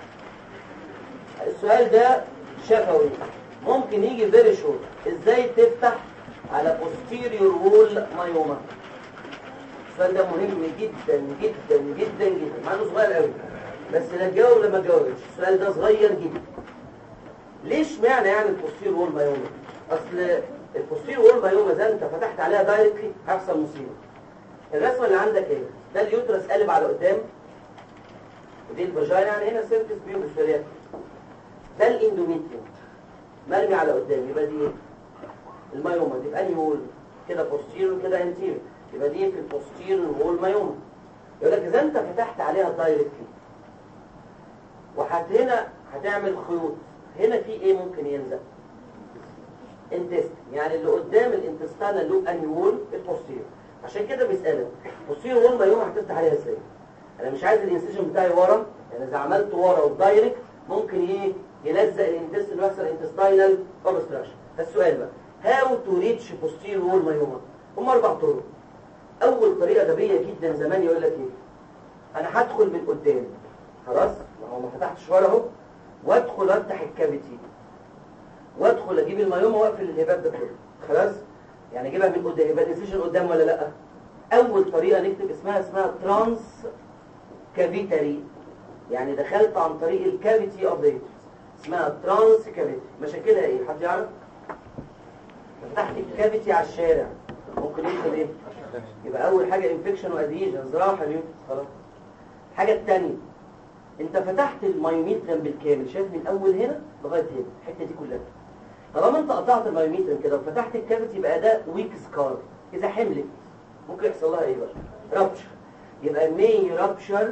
السؤال ده شفوي ممكن يجي فيري شورت. ازاي تفتح على posterior wall myoma؟ السؤال ده مهم جدا جدا جدا جدا مع انه صغير قوي. بس لا تجاوب ولا ما تجاوبش، السؤال ده صغير جدا. ليش معنى يعني البوستير وول مايوما؟ اصل البوستير وول مايوما اذا انت فتحت عليها دايركتلي هيحصل مصيبه. الرسمه اللي عندك ايه؟ ده اليوترس قالب على قدام، ودي الفاجينا يعني هنا سيرفيس بيوبس فريات. ده الاندوميتريوم مرمي على قدام، يبقى دي ايه؟ المايوما. دي في انهي وول؟ كده بوستير وكده انتير، يبقى دي في البوستير وول مايوما. يقول لك اذا انت فتحت عليها دايركتلي وحت هنا هتعمل خيوط، هنا في ايه ممكن يلزق؟ انتست، يعني اللي قدام الانتستانا لوب انهي وول؟ البوستير. عشان كده بيسالك بوستير وول مايوما هتفتح عليها ازاي؟ انا مش عايز الانسيشن بتاعي ورا، يعني اذا عملت ورا ودايركت ممكن ايه يلزق الانتست ويحصل انتستاينال اوبستراكشن. فالسؤال بقى هاو تو ريتش بوستير وول مايوما؟ هم اربع طرق. اول طريقه غبيه جدا زمان يقول لك ايه؟ انا هدخل من قدام، خلاص ما هو ما فتحتش ورا اهو، وادخل افتح الكافيتي وادخل اجيب المايوما واقفل الهباب ده كله، خلاص يعني اجيبها من قدام، يبقى الانسيشن قدام ولا لا؟ اول طريقه نكتب اسمها اسمها ترانس كافيتري، يعني دخلت عن طريق الكافيتي اوف ذا اسمها ترانس كافيتي. مشاكلها ايه؟ حد يعرف؟ فتحت الكافيتي على الشارع ممكن يدخل ايه؟ يبقى اول حاجه انفكشن وادهيجن، زراعه اليوم، خلاص. الحاجه الثانيه انت فتحت المايوميتريم بالكامل، شايف من اول هنا لغايه هنا الحته دي كلها. طالما انت قطعت المايوميتريم كده وفتحت الكافيتي يبقى ده ويك سكار. اذا حملت ممكن يحصل لها ايه بقى؟ رابشر. يبقى may rupture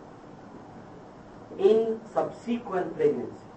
in subsequent pregnancy.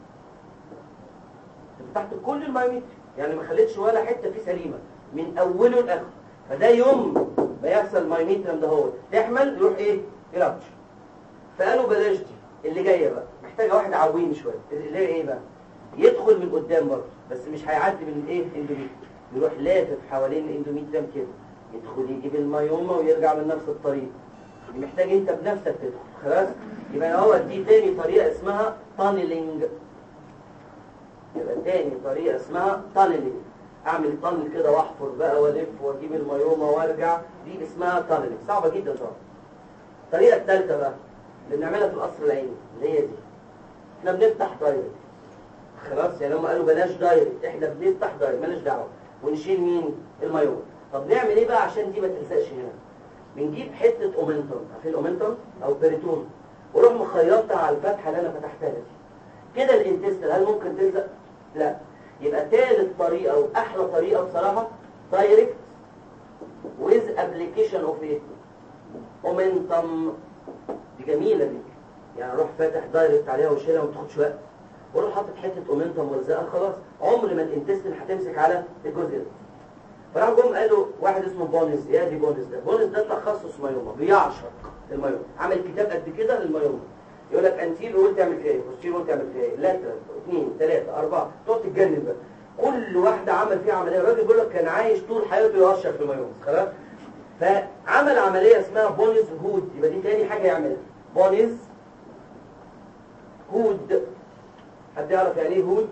فتحت كل المايوميتريم، يعني ما خليتش ولا حته فيه سليمه من اوله لاخره. فده يوم ما يحصل المايوميتريم ده هو تحمل يروح ايه؟ يرابشر. فقالوا بلاش دي، اللي جايه بقى محتاجه واحد عويم شويه، اللي هي ايه بقى؟ يدخل من قدام برضه بس مش هيعدي من الايه؟ الاندوميتريم، يروح لافف حوالين الاندوميتريم كده، يدخل يجيب المايوما ويرجع من نفس الطريق. دي محتاج انت بنفسك تدخل، خلاص. يبقى هو دي تاني طريقه اسمها تانلينج. يبقى تاني طريقه اسمها تانلينج، اعمل تانل كده واحفر بقى والف واجيب المايوما وارجع، دي اسمها تانلينج، صعبه جدا طبعا. الطريقه الثالثه بقى اللي بنعملها في القصر العيني اللي هي دي، احنا بنفتح دايركت، خلاص. يعني هم قالوا بلاش دايركت، احنا بنفتح دايركت مالناش دعوه، ونشيل مين؟ المايوما. طب نعمل ايه بقى عشان دي ما تلزقش هنا؟ بنجيب حته اومنتوم، عارفين الاومنتوم او بيريتون، ونروح مخيطها على الفتحه اللي انا فتحتها دي كده. الانتستين هل ممكن تلزق؟ لا. يبقى ثالث طريقه واحلى طريقه بصراحه دايركت ويز ابلكيشن اوف ايه؟ اومنتوم. دي جميله دي، يعني اروح فاتح دايركت عليها واشيلها وما تاخدش وقت، واروح حاطط حته اومنتوم والزقها، خلاص عمر ما الانتستين هتمسك على الجزء ده. فراح جم قالوا واحد اسمه بونز، يا دي بونز ده، بونز ده تخصص مايوما، بيعشق المايوما، عمل كتاب قد كده للمايوما، يقول لك انتير وول تعمل فيها ايه، بوستير وول تعمل فيها ايه، لاترال، اثنين ثلاثه اربعه، تقعد تتجنن بقى، كل واحده عمل فيها عمليه. الراجل بيقول لك كان عايش طول حياته يعشق في المايوما، خلاص. فعمل عمليه اسمها بونز هود، يبقى دي تاني حاجه يعملها، بونز هود. حد يعرف يعني ايه هود؟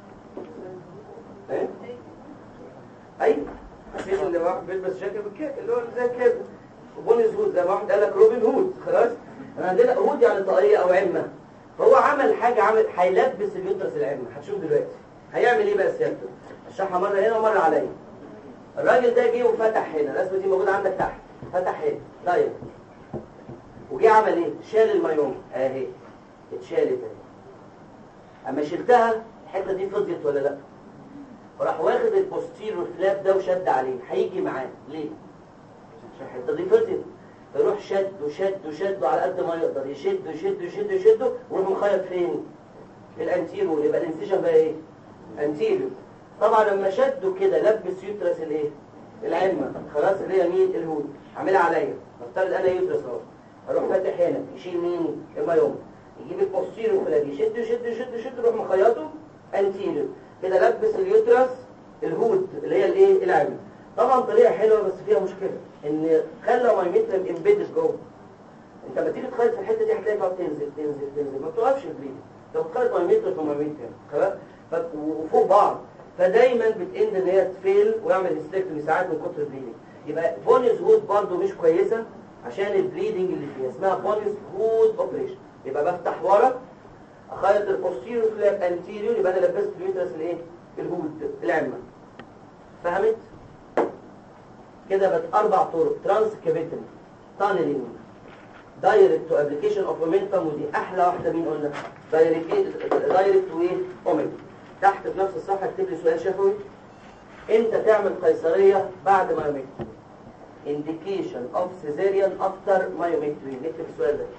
ايه؟ ايوه، حسيت ان واحد بيلبس جاكيت بالكيك اللي هو زي كده، بونز هود زي ما واحد قال لك روبن هود، خلاص. انا عندنا هود يعني طاقيه او عمه، فهو عمل حاجه، عمل هيلبس اليوترس العمه. هتشوف دلوقتي هيعمل ايه بقى سيادته، هشرحها مره هنا ومره عليا. الراجل ده جه وفتح هنا، الرسمه دي موجوده عندك تحت، فتح هنا دايركت، وجه عمل ايه؟ شال المايوما اهي، اتشالت اهي. اما شلتها الحته دي فضيت ولا لا؟ وراح واخد البوستيرور فلاب ده وشد عليه، هيجي معاه ليه؟ عشان الحته دي فضيت، فيروح شد وشد وشد على قد ما يقدر، يشد ويشد ويشد ويشده، ويروح مخيط فين؟ في الانتيرو، يبقى الانسيشن بقى ايه؟ انتيرو. طبعا لما شده كده لبس يوترس الايه؟ العمه، خلاص، اللي هي مين؟ الهود. عاملها عليا، نفترض انا يوترس اهو، اروح فاتح هنا، يشيل مين؟ المايوما، يجيب البوستيرور فلاب، يشد يشد يشد يشد، يروح مخيطه انتيرو كده، لبس اليوترس الهود اللي هي الايه؟ العمه. طبعا طريقه حلوه بس فيها مشكله، ان خلى مايوميتريم امبيدد جوه. انت لما تيجي تخيط في الحته دي هتلاقي بقى تنزل تنزل تنزل، ما بتوقفش البليد. لو تخيط مايوميتريم في مايوميتريم، خلاص، وفوق بعض، فدايما بتند ان هي تفيل ويعمل هيستكتومي ساعات من كتر البليدنج. يبقى بونز هود برضه مش كويسه عشان البليدنج اللي فيها، اسمها بونز هود اوبريشن. يبقى بفتح ورا، اخيط البوستيريور فلاب انتيريور، يبقى انا لبست اليوترس الايه؟ الهود العمه. فهمت؟ كده بقت اربع طرق: ترانس كافيتري، تانلينج، دايركت تو ابلكيشن اوف اومنتم، ودي احلى واحده مين قلنا؟ دايركت دايركت وايه؟ اومنتم. تحت في نفس الصفحه اكتب لي سؤال شفوي: انت تعمل قيصريه بعد مايومكتومي. indication of cesarean after myomectomy. نكتب السؤال ده: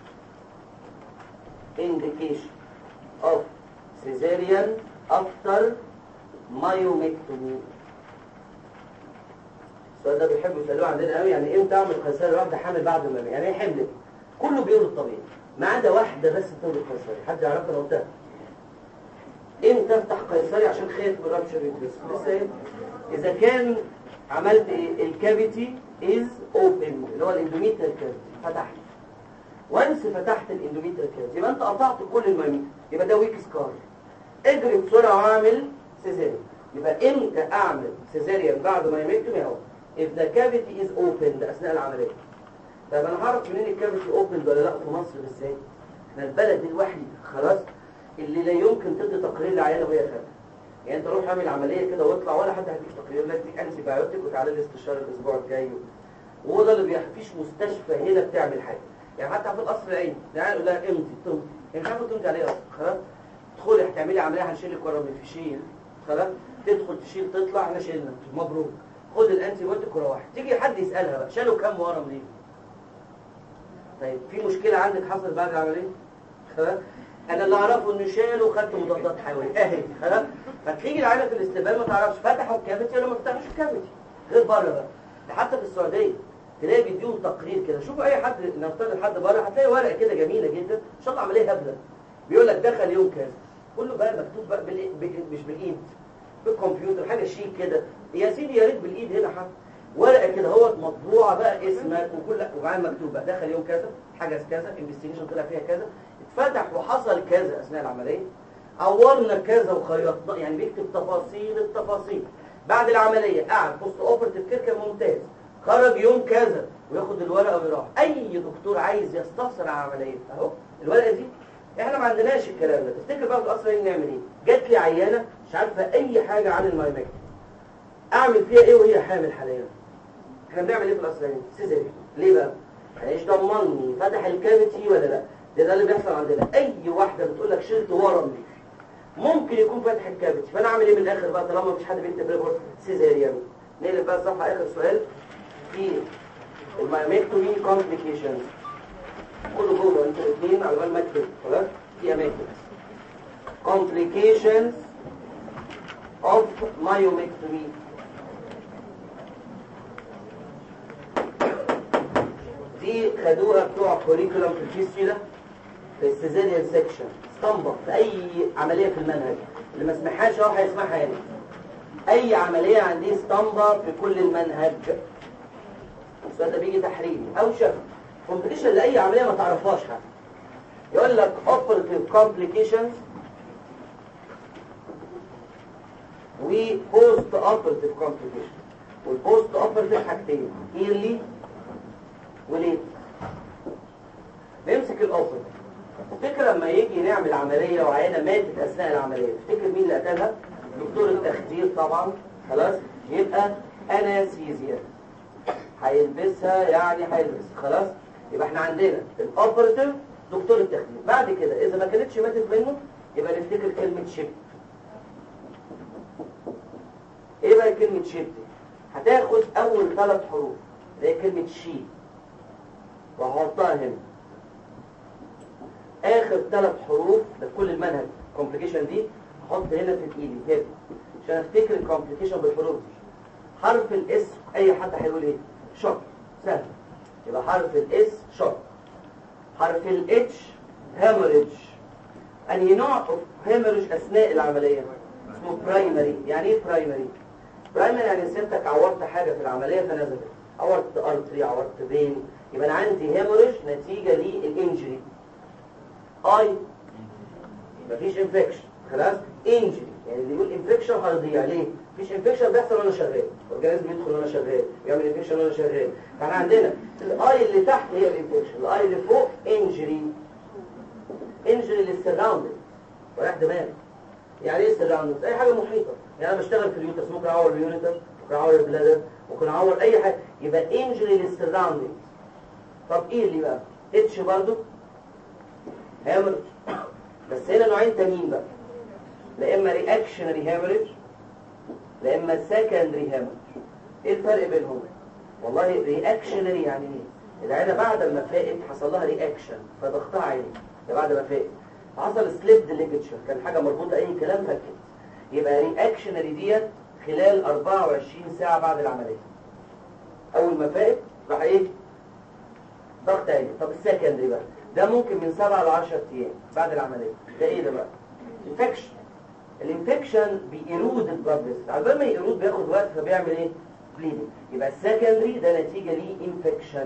indication of cesarean after myomectomy. السؤال ده بيحبوا يسألوه عندنا قوي، يعني امتى اعمل قيصرية واحدة حامل بعد الميامي؟ يعني ايه حملت؟ كله بيقول الطبيعي ما عدا واحدة بس بتقول القيصرية. حد يعرفها؟ انا قلتها. امتى افتح قيصرية عشان خايف من رابشر يوترس؟ لسه ايه؟ اذا كان عملت ايه؟ الكافيتي از اوبن، اللي هو الاندوميتريال كافيتي، فتحت. وانس فتحت الاندوميتريال كافيتي يبقى انت قطعت كل الميامي، يبقى ده ويك سكار. اجري بسرعة واعمل سيزاريان. يبقى امتى اعمل سيزاريان بعد مايومكتومي؟ اهو if the cavity is opened اثناء العمليه. طب انا هعرف منين الكافيتي opened ولا لا في مصر ازاي؟ احنا البلد الوحيد خلاص اللي لا يمكن تدي تقرير لعيانه وهي خارجه. يعني انت روح اعمل عمليه كده واطلع، ولا حد هيديك تقرير، لا تديك انتي بايوتيك وتعالى لي استشاره الاسبوع الجاي. وهو ده اللي بيحصل. مفيش مستشفى هنا بتعمل حاجه. يعني حتى في القصر العيني تعالى يقول لها امتي تمتي، يعني مش عارفه تمتي عليه اصلا. خلاص تدخلي هتعملي عمليه هنشيل لك ورا من الفشيل. خلاص تدخل تشيل تطلع، احنا شيلنا مبروك، خد الانتي بايوتيك وروح. تيجي حد يسالها بقى شالوا كام ورا منين؟ طيب في مشكله عندك حصلت بعد العمليه؟ خلاص انا اللي اعرفه انه شالوا خدت مضادات حيويه اهي. خلاص فتيجي العينه في الاستقبال ما تعرفش فتحوا الكافيتي ولا ما فتحوش الكافيتي. غير بره بقى، ده حتى في السعوديه تلاقي بيديهم تقرير كده. شوفوا اي حد نفترض حد بره هتلاقي ورقه كده جميله جدا ان شاء الله عمليه هبله، بيقول لك دخل يوم كذا، كله بقى مكتوب بقى بالإيد، مش بالايد، بالكمبيوتر، حاجه شيك كده. يا سيدي يا ريت بالايد هنا حتى ورقه كده هو مطبوعه بقى اسمك وكل ومعاه مكتوب بقى دخل يوم كذا، حجز كذا، انفستيجيشن طلع فيها كذا، اتفتح وحصل كذا اثناء العمليه، عورنا كذا وخيطنا، يعني بيكتب تفاصيل التفاصيل. بعد العمليه قعد بوست اوبرتيف كير كان ممتاز، خرج يوم كذا وياخد الورقه ويروح. اي دكتور عايز يستفسر عن عمليه اهو الورقه دي. احنا ما عندناش الكلام ده. تفتكر بقى في القصر العيني نعمل ايه؟ جات لي عيانه مش عارفه اي حاجه عن المايومكتومي، اعمل فيها ايه وهي حامل حاليا؟ احنا بنعمل ايه في القصر العيني؟ سيزاريان. ليه بقى؟ ايش ضمني فتح الكافيتي ولا لا؟ ده ده اللي بيحصل عندنا. اي واحده بتقول لك شلت ورم ممكن يكون فتح الكافيتي، فانا اعمل ايه من الاخر بقى طالما مفيش حد بيكتب ريبورت؟ سيزاريان. نقلب بقى الصفحه اخر سؤال في المايومكتومي كومبليكيشنز. كله جوه انتوا الاثنين على بال ما اكتب. خلاص في اماكن complications of myomectomy. دي خدوها بتوع كوريكولم في الفيسيولا في السيزاريان سيكشن، اسطمبة في اي عمليه في المنهج. اللي ما سمعهاش اهو هيسمعها يعني. اي عمليه عندي اسطمبة في كل المنهج. السؤال ده بيجي تحريري او شفوي. كومبليكيشن لاي عمليه ما تعرفهاش حاجه. يقول لك operative complications و post operative complications. والpost operative حاجتين early وليت. نمسك الاوبريتيف. تفتكر لما يجي نعمل عمليه وعيانه ماتت اثناء العمليه، تفتكر مين اللي قتلها؟ دكتور التخدير طبعا. خلاص يبقى انستيزيا هيلبسها، يعني هيلبس. خلاص يبقى احنا عندنا الاوبريتيف دكتور التخدير. بعد كده اذا ما كانتش ماتت منه يبقى نفتكر كلمه شيفت. ايه بقى كلمه شيفت؟ هتاخد اول ثلاث حروف اللي هي كلمه شي وهحطها هنا. اخر ثلاث حروف ده كل المنهج كومبليكيشن دي احط هنا في ايدي كده عشان افتكر الكومبليكيشن بالحروف دي. حرف الاس اي حد هيقول ايه؟ شوك. سهل. يبقى حرف الاس شوك. حرف الاتش هيموريدج. انهي نوع اوف هيموريدج اثناء العمليه؟ اسمه برايمري. يعني ايه برايمري؟ برايمري يعني سيبتك عورت حاجه في العمليه فنزلت، عورت ارتري، عورت فين، يبقى انا عندي هيموريدج نتيجه للانجري. اي مفيش انفكشن. خلاص انجري يعني اللي يقول انفكشن هيضيع. ليه؟ مفيش انفكشن بيحصل وانا شغال، الاورجانيزم بيدخل وانا شغال يعمل انفكشن وانا شغال. فاحنا عندنا الاي اللي تحت هي الانفكشن، الاي اللي فوق انجري. انجري للسراوندنج ورايح دماغ. يعني ايه السراوندنج؟ اي حاجه محيطه. يعني انا بشتغل في اليوترس ممكن اعور اليونيتر، ممكن اعور البلادر، ممكن اعور اي حاجه، يبقى انجري للسراوندنج. طب ايه اللي بقى؟ اتش برضه هامرج، بس هنا نوعين تانيين بقى، لا اما رياكشنري هامرج لا اما سكندري هامرج. ايه الفرق بينهم؟ والله رياكشنري يعني ايه؟ العينه بعد ما فاقت حصل لها رياكشن فضغطها عالي، ده بعد ما فاقت حصل سليبد ليجتشر، كان حاجه مربوطه اي كلام فكت، يبقى رياكشنري ديت خلال أربعة وعشرين ساعه بعد العمليه. اول ما فاقت راح ايه؟ ضغط عالي. طب السكندري بقى ده ممكن من سبعة ل عشرة ايام بعد العمليه. ده ايه ده بقى؟ انفكشن. الانفكشن بيرود البلاد فيسل، على بال ما يرود بياخد وقت فبيعمل ايه؟ بليدنج. يبقى السكندري ده نتيجه ليه انفكشن.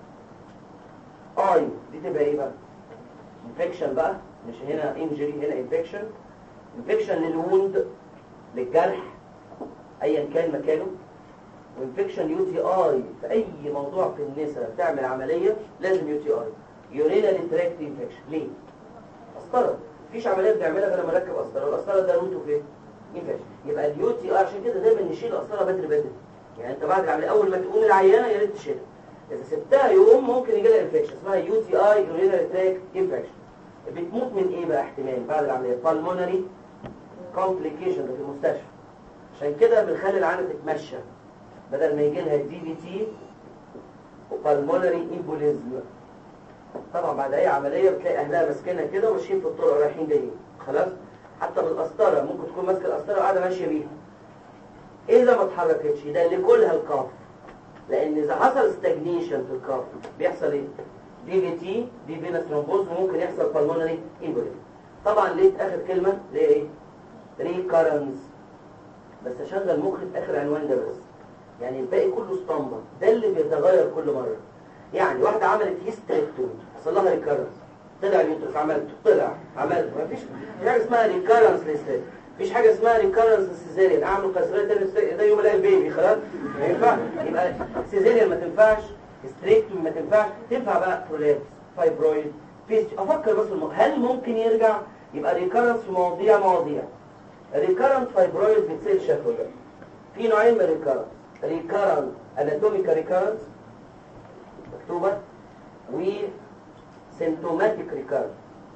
اي دي تبقى ايه بقى؟ انفكشن بقى، مش هنا انجري، هنا انفكشن. انفكشن للوند، للجرح ايا كان مكانه. وانفكشن يو تي اي في اي موضوع في النساء بتعمل عمليه لازم يو تي اي، يورينالي تراكت انفكشن. ليه؟ قسطره، مفيش عمليه بنعملها غير لما نركب قسطره، والقسطره ده روته فين؟ انفكشن. يبقى اليو تي اي عشان كده دايما نشيل القسطره بدري بدري. يعني انت بعد العمليه اول ما تقوم العيانه يا ريت تشيلها. اذا سبتها يوم ممكن يجي لها انفكشن اسمها يو تي اي، يورينالي تراكت انفكشن. بتموت من ايه بقى احتمال بعد العمليه؟ بالمونري كومبليكيشن في المستشفى. عشان كده بنخلي العيانه تتمشى بدل ما يجي لها دي في تي وبالمونري امبوليزم. طبعا بعد اي عمليه بتلاقي اهلها ماسكينها كده وماشيين في الطرق رايحين جايين خلاص. حتى بالقسطره ممكن تكون ماسكه القسطره وقاعده ماشيه بيها. ايه اذا ما اتحركتش؟ ده اللي كلها الكاف، لان اذا حصل ستاجنيشن في الكاف بيحصل ايه؟ دي في تي، دي فينس ثرومبوز، وممكن يحصل بالمونري امبوليزم. طبعا ليه اخر كلمه اللي هي ايه؟ ريكارنس. بس اشغل مخي في اخر عنوان ده بس، يعني الباقي كله اسطمبة، ده اللي بيتغير كل مرة. يعني واحدة عملت هيستريكتومي حصل لها ريكارنس، طلع اليوترس عملته، طلع عملته، مفيش حاجة اسمها ريكارنس للسيزاريان، مفيش حاجة اسمها ريكارنس للسيزاريان، اعمل قيصرية تاني ده يوم الاقي البيبي خلاص، ما ينفعش. يبقى سيزاريان ما تنفعش، هيستريكتومي ما تنفعش، تنفع بقى برولابس، فايبرويد، فيست. افكر بس الم... هل ممكن يرجع؟ يبقى ريكارنس في مواضيع مواضيع. ريكارنت فايبرويد بتصير شكله ده. في نوعين من الريكارنس، ريكارنت اناتوميكال ريكارنس مكتوبة، و سيمتوماتيك ريكارنس.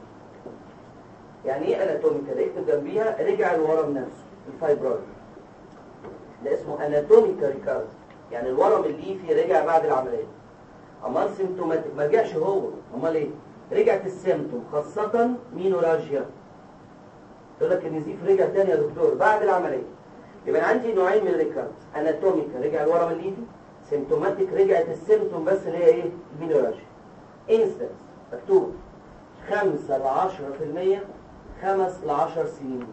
يعني ايه اناتوميكال؟ اكتب جنبيها رجع الورم نفسه الفايبرويد، ده اسمه اناتوميكال ريكارنس، يعني الورم اللي فيه رجع بعد العملية. امال سيمتوماتيك ما رجعش هو، امال ايه؟ رجعت السيمتوم، خاصة مينوراجيا. يقول لك النزيف رجع تاني يا دكتور بعد العملية. يبقى عندي نوعين من الريكارنس، اناتوميكال رجع الورم الليفي، سيمتوماتيك رجعت السيمتوم بس اللي هي ايه؟ المينوراجيا. انستنس مكتوب خمسة ل عشرة في المية خمس ل عشر سنين،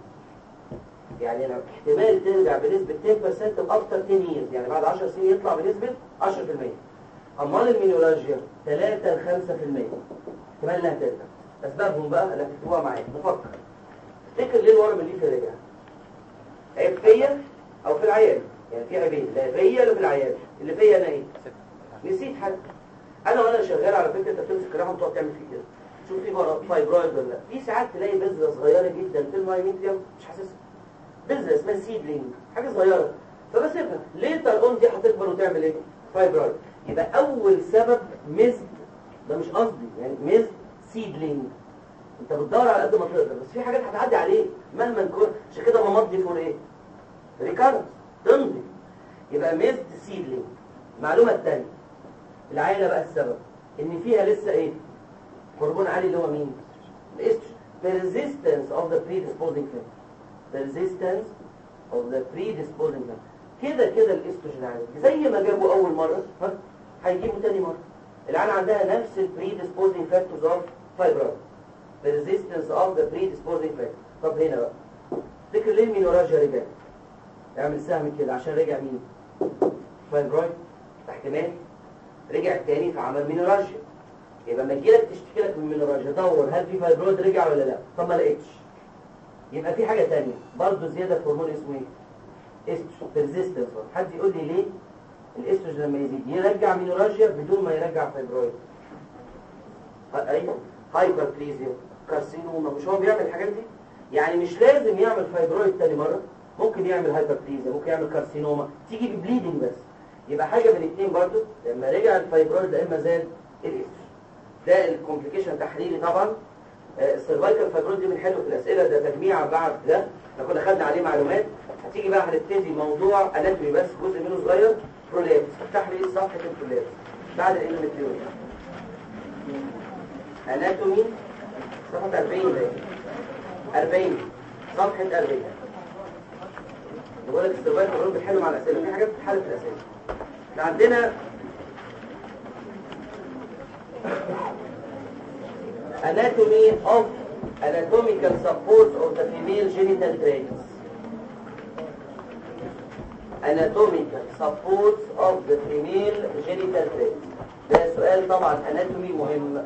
يعني لو احتمال ترجع بنسبة عشرة بالمية افتر عشر years، يعني بعد عشر سنين يطلع بنسبة عشرة في المية. امال المينوراجيا ثلاثة ل خمسة في المية احتمال انها ترجع. اسبابهم بقى اللي هتكتبوها معايا نفكر. تفتكر ليه الورم الليفي رجع؟ عيب فيا او في العيان؟ يعني في عيبين، لا فيا ولا في العيان. اللي فيا انا ايه؟ نسيت حاجه. انا وانا شغال على فكره انت بتمسك الرقم وتقعد تعمل فيه كده، شوف في فايبرويد ولا لا. في ساعات تلاقي بذره صغيره جدا في المايميتريوم مش حاسسها، بذره اسمها سيدلينج، حاجه صغيره، فبسيبها ليتر اون دي هتكبر وتعمل ايه؟ فايبرويد. يبقى اول سبب مزد، ده مش قصدي، يعني مزد سيدلينج. انت بتدور على قد ما تقدر، بس في حاجات هتعدي عليه مهما نكون. عشان كده ممضي فور ايه؟ ريكارنس، تمضي. يبقى ميزد سيدلينج. المعلومه الثانيه، العينه بقى السبب ان فيها لسه ايه؟ هرمون عالي اللي هو مين؟ الاستروجين. persistence of the predisposing factor. persistence of the predisposing factor. كده كده الاستروجين عالي، زي ما جابوا اول مره ها هيجيبوا ثاني مره. العينه عندها نفس ال predisposing factors of fibroid. persistence of the predisposing factor. طب هنا بقى تفتكر ليه المينوراجيا رجع؟ اعمل سهم كده عشان رجع مين؟ فايبرويد. احتمال رجع تاني فعمل مينوراجيا. يبقى لما تجيلك تشتكي لك من مينوراجيا دور هل في فايبرويد رجع ولا لا؟ طب ما لقيتش، يبقى في حاجه ثانيه برضه زياده في هرمون اسمه ايه؟ استروجين. بيرزيستنس. حد يقول لي ليه الاستروجين لما يزيد يرجع مينوراجيا بدون ما يرجع فايبرويد؟ ايوه هايبربليزيا. كارسينوما، مش هو بيعمل الحاجات دي؟ يعني مش لازم يعمل فايبرويد تاني مره، ممكن يعمل هايبربليزيا، ممكن يعمل كارسينوما تيجي ببليدنج بس. يبقى حاجه من الاثنين برضو، لما رجع الفايبرويد يا اما زاد الاستروجين. ده الكومبليكيشن تحليلي طبعا. السيرفايكال فايبرويد دي من حلو في الاسئله، ده تجميع بعد ده احنا كنا خدنا عليه معلومات. هتيجي بقى هنبتدي موضوع اناتومي بس جزء منه صغير، برولابس. افتح لي صفحه البرولابس بعد الاندوميتريوم. اناتومي صفحه أربعين ده أربعين صفحه أربعين. بقول لك السيرفايكال فايبرويد بتحل مع الاسئله، في حاجات بتتحل في الاسئله. احنا عندنا anatomy of anatomical support of the female genital tracts. anatomical support of the female genital tracts. ده سؤال طبعا anatomy مهم.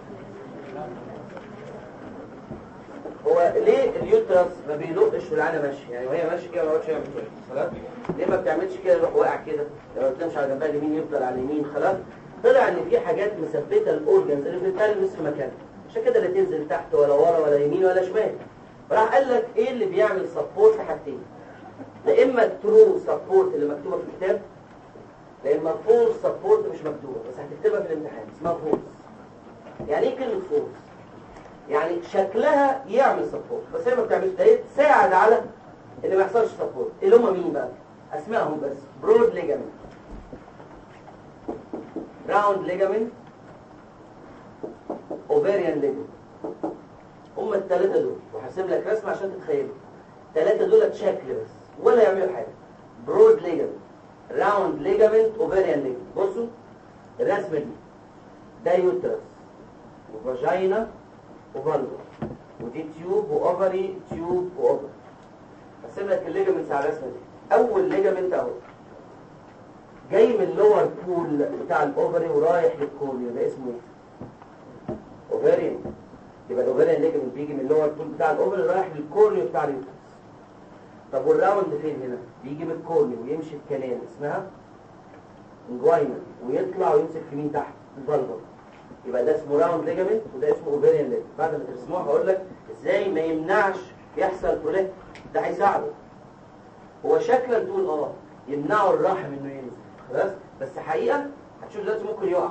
هو ليه اليوترس ما بيلقش والعانه ماشيه؟ يعني وهي ماشيه كده ما يقعدش يعمل كده، خلاص؟ ليه ما بتعملش كده يروح واقع كده؟ لو ما بتمشي على جنبها اليمين يفضل على اليمين، خلاص؟ طلع ان في حاجات مثبته الاورجنز اللي في البلفس في مكانها، عشان كده لا تنزل تحت ولا ورا ولا يمين ولا شمال. فراح قال لك ايه اللي بيعمل سبورت في حاجتين، لا اما الترو سبورت اللي مكتوبه في الكتاب، لا اما فولس سبورت مش مكتوبه بس هتكتبها في الامتحان اسمها فولس. يعني ايه كلمه فولس؟ يعني شكلها يعمل سبورت بس هي ما بتعملش، ده تساعد على ان ما يحصلش سبورت. اللي هم مين بقى؟ اسمائهم بس: برود ليجامنت، راوند ليجامنت، اوفيريان ليجامنت. هم الثلاثه دول، وهرسم لك رسمه عشان تتخيلوا. الثلاثه دول شكل بس ولا يعملوا حاجه. برود ليجامنت، راوند ليجامنت، اوفيريان ليجامنت. بصوا الرسمه دي، ده يوترس وفاجينا وفالفا، ودي تيوب واوفري، تيوب واوفري. هرسم لك الليجامنتس على الرسمه دي. اول ليجامنت اهو جاي من اللور بول بتاع الاوفري ورايح للكورنيا، ده اسمه اوفريان. يبقى الاوفريان ليجمنت بيجي من اللور بول بتاع الاوفري رايح للكورنيا بتاع اليوترس. طب والراوند فين هنا؟ بيجي من الكورنيا ويمشي في كنال اسمها انجوينا ويطلع ويمسك في مين تحت؟ الفالفا. يبقى ده اسمه راوند ليجمنت وده اسمه اوفريان ليجمنت. بعد ما ترسموها هقول لك ازاي ما يمنعش يحصل بروليك، ده هيساعده. هو شكلا تقول اه يمنعوا الرحم انه ينزل، خلاص؟ بس حقيقة هتشوف دلوقتي ممكن يقع.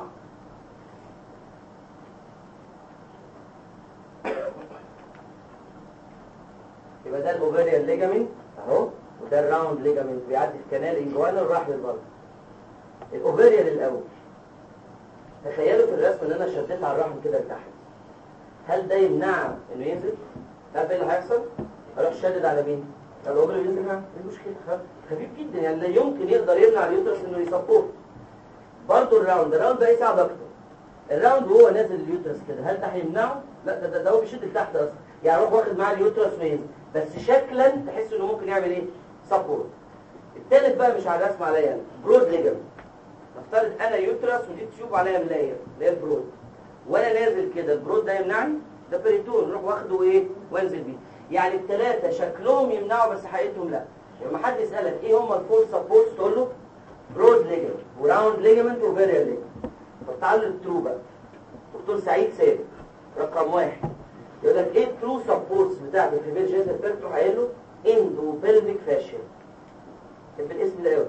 يبقى ده الاوفيريان ليجامنت اهو، وده الراوند ليجامنت بيعدي في كنال انجوانا وراح للبلد. الاوفيريان الاول، تخيلوا في الرسم ان انا شديت على الرحم كده لتحت، هل ده يمنع انه ينزل؟ عارف ايه اللي هيحصل؟ اروح شدد على مين؟ على الاوفيريان ينزل. ايه المشكله؟ خفيف جدا، يعني لا يمكن يقدر يمنع اليوترس انه يسبورت. برضه الراوند، الراوند ده يساعد اكتر. الراوند وهو نازل اليوترس كده، هل ده هيمنعه؟ لا، ده ده, ده هو بيشد لتحت اصلا، يعني روح واخد معاه اليوترس وينزل، بس شكلا تحس انه ممكن يعمل ايه؟ سبورت. الثالث بقى مش على الرسم عليا انا، برود ليجامنت. نفترض انا يوترس ودي تيوب عليها ملايه اللي هي البرود، وانا نازل كده البرود ده يمنعني؟ ده بريتون، نروح واخده ايه؟ وانزل بيه. يعني الثلاثه شكلهم يمنعوا بس حقيقتهم لا. لما حد يسالك ايه هم الفول سبورتس تقول له برود ليجامنت وراوند ليجامنت وفيريال ليجامنت. طب تعالوا للترو بقى. دكتور سعيد ثابت رقم واحد يقول لك ايه الترو سبورتس بتاعت الفيميل جينيتال تراكت؟ تروح قايل له اندو بلفيك فاشيا. بالاسم ده قوي.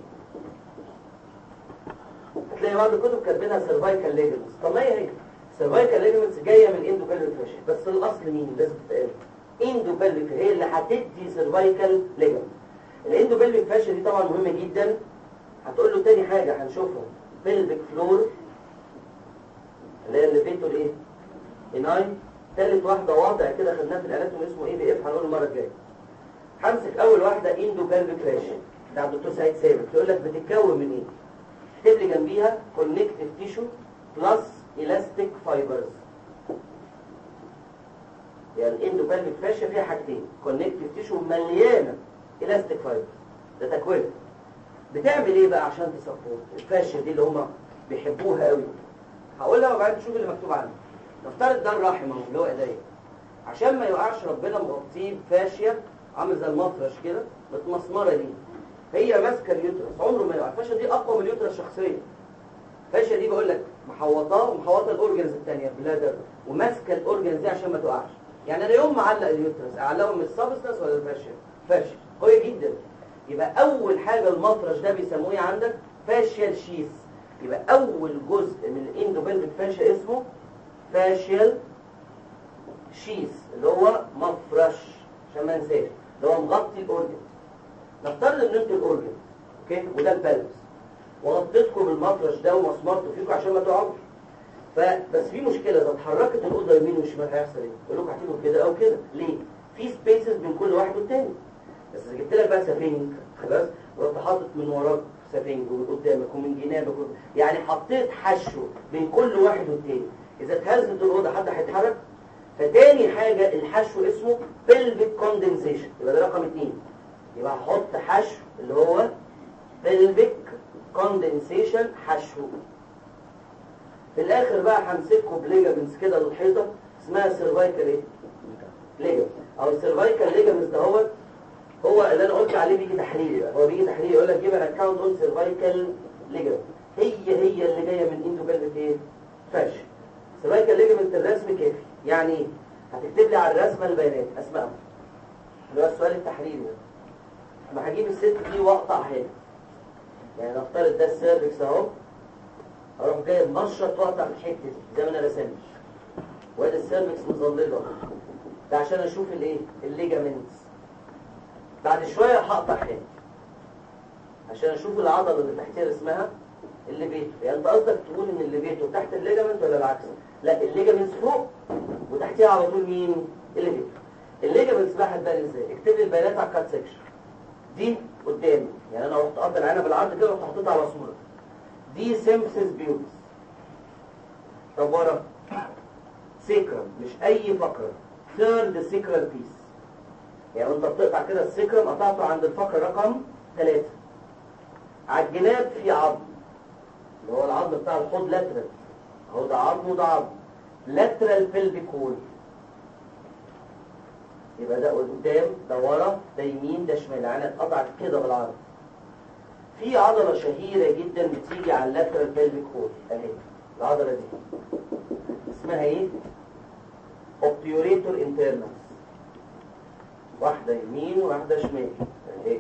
هتلاقي بعض الكتب كاتبينها سيرفايكال ليجامنتس. طب ما هي هي سيرفايكال ليجامنتس جايه من اندو بلفيك فاشيا، بس الاصل مين لازم تتقال؟ اندو بلفيك هي اللي هتدي سيرفايكال ليجامنت. الاندو بلفيك فاشيا دي طبعا مهمه جدا. هتقول له تاني حاجه هنشوفها بلفيك فلور اللي هي الليفيتور ايه؟ اناين. ثالث واحده وضع كده خدناه في الاناتومي اسمه ايه بي اف، هنقول المره الجايه. همسك اول واحده اندو بلفيك فاشيا بتاع الدكتور سعيد ثابت، يقول لك بتتكون من ايه؟ اكتب لي جنبيها كونكتيف تيشو بلس الاستيك فايبرز. يعني الاندو بلفيك فاشيا فيها حاجتين، كونكتيف تيشو مليانه الاستيك فايبرز، ده تكوين. بتعمل ايه بقى عشان تسبورت الفاشيا دي اللي هم بيحبوها قوي؟ هقولها وبعدين تشوف اللي مكتوب عنها. نفترض ده الرحم اهو اللي هو ايديا، عشان ما يقعش ربنا مغطيه بفاشيا عامل زي المفرش كده متمسمره دي، هي ماسكه اليوترس عمره ما يقع. الفاشيا دي اقوى من اليوترس شخصيا. الفاشيا دي بقول لك محوطاه ومحوطه الاورجنز الثانيه بلادر وماسكه الاورجنز دي عشان ما تقعش. يعني انا يوم ما اعلق اليوترس اعلقه من السبستنس ولا الفاشيا؟ فاشيا قويه جدا. يبقى اول حاجه المفرش ده بيسموه ايه عندك؟ فاشيال شيث. يبقى اول جزء من الاندوبلفيك فاشيا اسمه فاشيال شيث اللي هو مفرش عشان ما ننساش، اللي هو مغطي الاورجن. نفترض ان انتوا الاورجن اوكي وده البلبس وغطيتكم بالمفرش ده ومسمرته فيكم عشان ما تقعوش. فبس في مشكله، اذا اتحركت الاوضه يمين وشمال هيحصل ايه؟ يقول لكم هتيجوا كده او كده. ليه؟ في سبيسز بين كل واحد والتاني. بس اذا جبت لك بقى سفنج خلاص ورحت حاطط من وراك سفنج ومن قدامك ومن جنابك يعني حطيت حشو بين كل واحد والتاني، اذا اتهزت الاوضه حد هيتحرك؟ فتاني حاجه الحشو اسمه pelvic condensation، يبقى ده رقم اتنين. يبقى هحط حشو اللي هو pelvic condensation حشو. في الاخر بقى همسكه بليجامنتس كده للحيطه اسمها سيرفايكال ايه؟ ليجامنت او السيرفايكال ليجامنتس ده هو هو اللي انا قلت عليه بيجي تحليلي بقى. هو بيجي تحليلي يقول لك جيب ان اكونت اون سيرفايكال ليجامنت، هي هي اللي جايه من اندوبلفيك ايه؟ فاشيا. سيرفايكال ليجامنت الرسم كافي. يعني ايه؟ هتكتب لي على الرسمه البيانات اسمائهم اللي هو السؤال التحليلي ده. اما هجيب الست دي واقطع هنا، يعني نفترض ده السيرفكس اهو، اروح جايب مشرط واقطع الحته دي زي ما انا رسمت، وادي السيرفكس مظلله ده عشان اشوف الايه؟ الليجامنتس. بعد شويه هقطع هنا عشان اشوف العضله اللي تحتها اسمها الليفيتو. يعني انت قصدك تقول ان الليفيتو تحت الليجامنت ولا العكس؟ لا، الليجامنتس فوق وتحتها على طول مين؟ الليفيتو. الليجامنتس بقى هتبان ازاي؟ اكتب لي البيانات على الكات سيكشن دي قدامي. يعني انا رحت قاطع العنب بالعرض كده ورحت حطيتها على صوره دي سيمفيسيس بيوبس. طب ورا سيكرم، مش اي فقره، ثيرد سيكرال بيس. يعني انت بتقطع كده السيكرم قطعته عند الفقره رقم ثلاثة. على الجناب في عظم اللي هو العظم بتاع الحوض لاترال اهو، ده عظم وده عظم لاترال بيلفيك وول. يبقى ده قدام ده ورا ده يمين ده شمال. يعني اتقطعت كده بالعرض. في عضله شهيره جدا بتيجي على اللاترال بيلفيك وول اهي، العضله دي اسمها ايه؟ اوبتيوريتور انترنس. واحده يمين وواحده شمال اهي،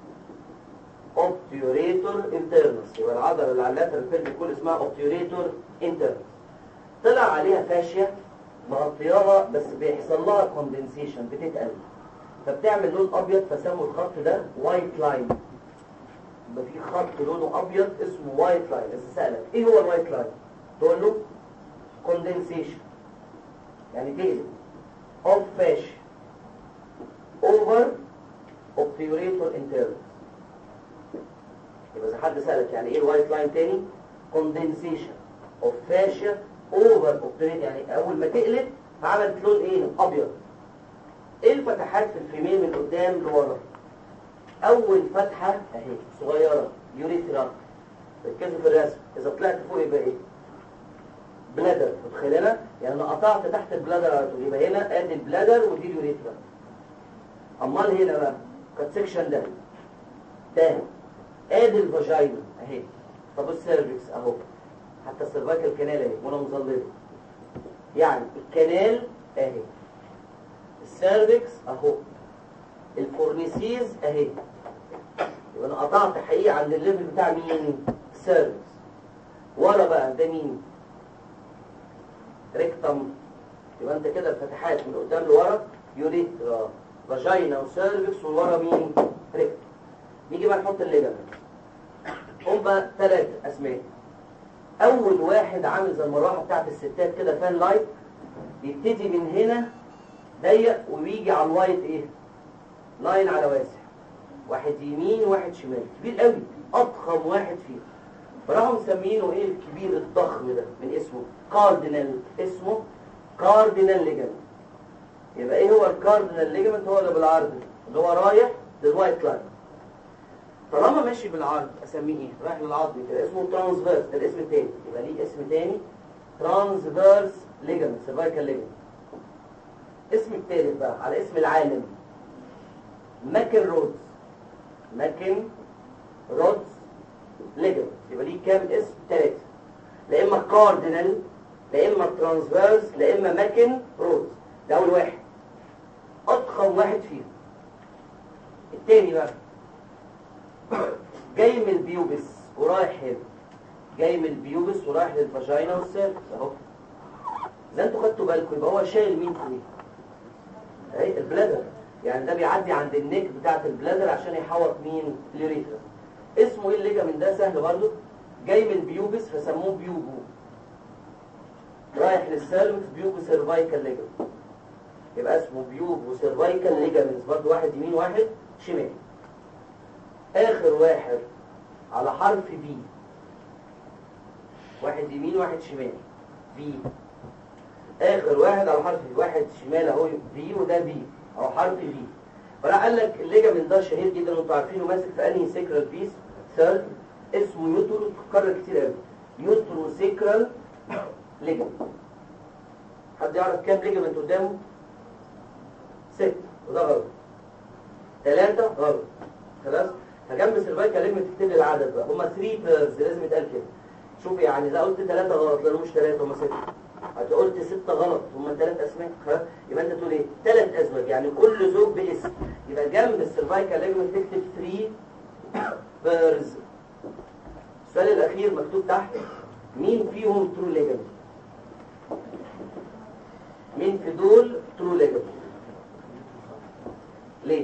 اوبتيوريتور انترنس. يبقى العضله اللي على اللاترال بيلفيك وول اسمها اوبتيوريتور انترنس. طلع عليها فاشيه مغطياها بس بيحصل لها كوندنسيشن، بتتقل فبتعمل لون ابيض، فسموا الخط ده وايت لاين. يبقى في خط لونه ابيض اسمه وايت لاين. بس سألك ايه هو الوايت لاين؟ تقول له كوندنسيشن، يعني تقلب اوف فاشيا اوفر اوبتيوريتور انترنس. يبقى اذا حد سألك يعني ايه الوايت لاين تاني؟ كوندنسيشن اوف فاشيا اوفر اوبتيوريتور، يعني اول ما تقلب عملت لون ايه؟ ابيض. ايه الفتحات في الفيميل من قدام لورا؟ اول فتحه اهي صغيره يوريثرا. ركزوا في الرسم، اذا طلعت فوق يبقى ايه؟ بلادر. متخيلنا؟ يعني انا قطعت تحت البلادر على طول، يبقى هنا ادي البلادر ودي اليوريثرا. امال هنا بقى كات سيكشن ده ده ادي الفاجينا اهي. طب السيرفكس اهو، حتى السيرفايكال كانال اهي وانا مظلله. يعني الكنال اهي، السيرفكس اهو، الفورنيسيز اهي. يبقى انا قطعت حقيقي عند الليفل بتاع مين؟ السيرفكس. ورا بقى ده مين؟ ريكتم. يبقى انت كده الفتحات من قدام لورا يوريثرا فاجينا وسيرفكس، وورا مين؟ ريكتم. نيجي بقى نحط الليجامنت. هم بقى ثلاث اسماء. اول واحد عامل زي المروحه بتاعت الستات كده، فان لايت، يبتدي من هنا ضيق ويجي على الوايت ايه؟ لاين على واسع. واحد يمين وواحد شمال، كبير قوي، اضخم واحد فيهم. فراحوا مسمينه ايه الكبير الضخم ده؟ من اسمه كاردينال. اسمه كاردينال ليجامنت. يبقى ايه هو الكاردينال ليجامنت؟ هو اللي بالعرض اللي هو رايح للوايت لاين. طالما ماشي بالعرض اسميه ايه؟ رايح للعظم كده، اسمه ترانسفيرس. ده الاسم الثاني، يبقى ليه اسم ثاني ترانسفيرس ليجامنت، سيرفايكال ليجامنت. اسم الثالث بقى على اسم العالم، ماكن رودز. ماكن رودز ليجامنت. يبقى ليه كام اسم؟ ثلاثة. لا اما كاردينال، لا اما ترانسفيرس، لا اما ماكن روز. ده اول واحد، اضخم واحد فيهم. التاني بقى جاي من البيوبس ورايح هنا، جاي من البيوبس ورايح للفاجينا والسيرفس اهو. اذا انتوا خدتوا بالكم يبقى هو شايل مين فوقيه؟ اهي البلادر. يعني ده بيعدي عند النيك بتاعت البلادر عشان يحوط مين؟ اليوريثرا. اسمه ايه الليجامنت ده؟ سهل برضه، جاي من البيوبس فسموه بيوبو، رايح للسيرفكس بيوبو سيرفايكال ليجامنت، يبقى اسمه بيوبو سيرفايكال ليجامنت. برضه واحد يمين واحد شمال. اخر واحد على حرف بي، واحد يمين واحد شمال، بي. اخر واحد على حرف بي، واحد شمال اهو بي وده بي او حرف بي. فراح قال لك الليجامنت ده شهير جدا وانتوا عارفينه، ماسك في انهي سيكرال بيس؟ ثيرد، اسمه يوترو، تتكرر كتير قوي، يوترو سيكرال ليجامنت. حد يعرف كام ليجامنت قدامه؟ ست، وده غلط. ثلاثة غلط. خلاص؟ فجنب السيرفايكال ليجامنت تكتب لي العدد بقى، هما ثلاثة بيرز لازم يتقال كده. شوف يعني اذا قلت ثلاثة غلط لانه مش ثلاثة هما ستة. هتقول قلت ستة غلط هما ثلاث اسماء، خلاص؟ يبقى انت تقول ايه؟ ثلاث ازواج، يعني كل زوج باسم. يبقى جنب السيرفايكال ليجامنت تكتب ثلاثة بيرز. السؤال الاخير مكتوب تحت، مين فيهم ترو ليجامنت؟ مين في دول ترو ليجامنت؟ ليه؟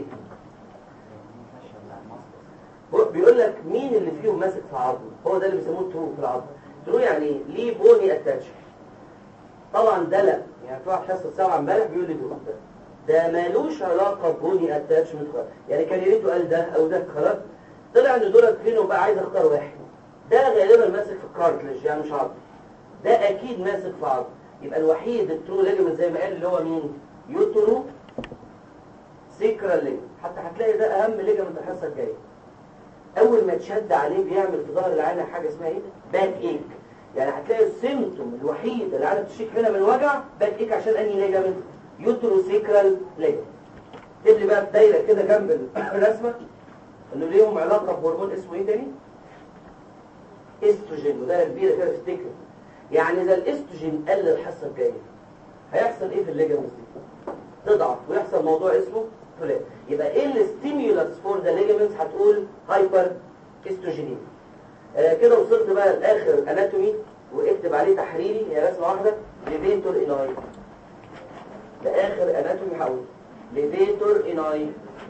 بيقول لك مين اللي فيهم ماسك في عظمه، هو ده اللي بيسموه ترو في العظم. ترو يعني ايه؟ ليه بوني اتاتش. طبعا ده لا، يعني في واحد حصه سبعه امبارح بيقول لي ده ده مالوش علاقه ببوني اتاتشمنت خالص، يعني كان يا ريته قال ده او ده. خلاص طلع ان دول فين وبقى عايز اختار واحد. ده غالبا ماسك في الكارتلج يعني مش عظم، ده اكيد ماسك في عظم. يبقى الوحيد الترو ليجمنت زي ما قال اللي هو مين؟ يوترو سيكرال ليجمنت. حتى هتلاقي ده اهم ليجمنت الحصه الجايه. اول ما تشد عليه بيعمل في ظهر العينه حاجه اسمها ايه؟ باك ايك. يعني هتلاقي السيمتوم الوحيد اللي عايزه تشيك هنا من وجع باك ايك. عشان انهي ليجمنت؟ يوترو سيكرال ليجمنت. اكتب لي بقى في دايره كده جنب الرسمه انه ليهم علاقه بهرمون اسمه ايه تاني؟ استروجين. وده كبيره كده تفتكر. يعني اذا الاستروجين قل الحصه الجايه هيحصل ايه في الليجمنت دي؟ تضعف ويحصل موضوع اسمه فلات. يبقى ايه الستيمولس فور ذا ليجمنتس؟ هتقول هايبر استروجينين. آه كده وصلت بقى لاخر اناتومي، واكتب عليه تحريري، هي رسمه واحده، ليفيتور اناي. ده اخر اناتومي هقول ليفيتور اناي،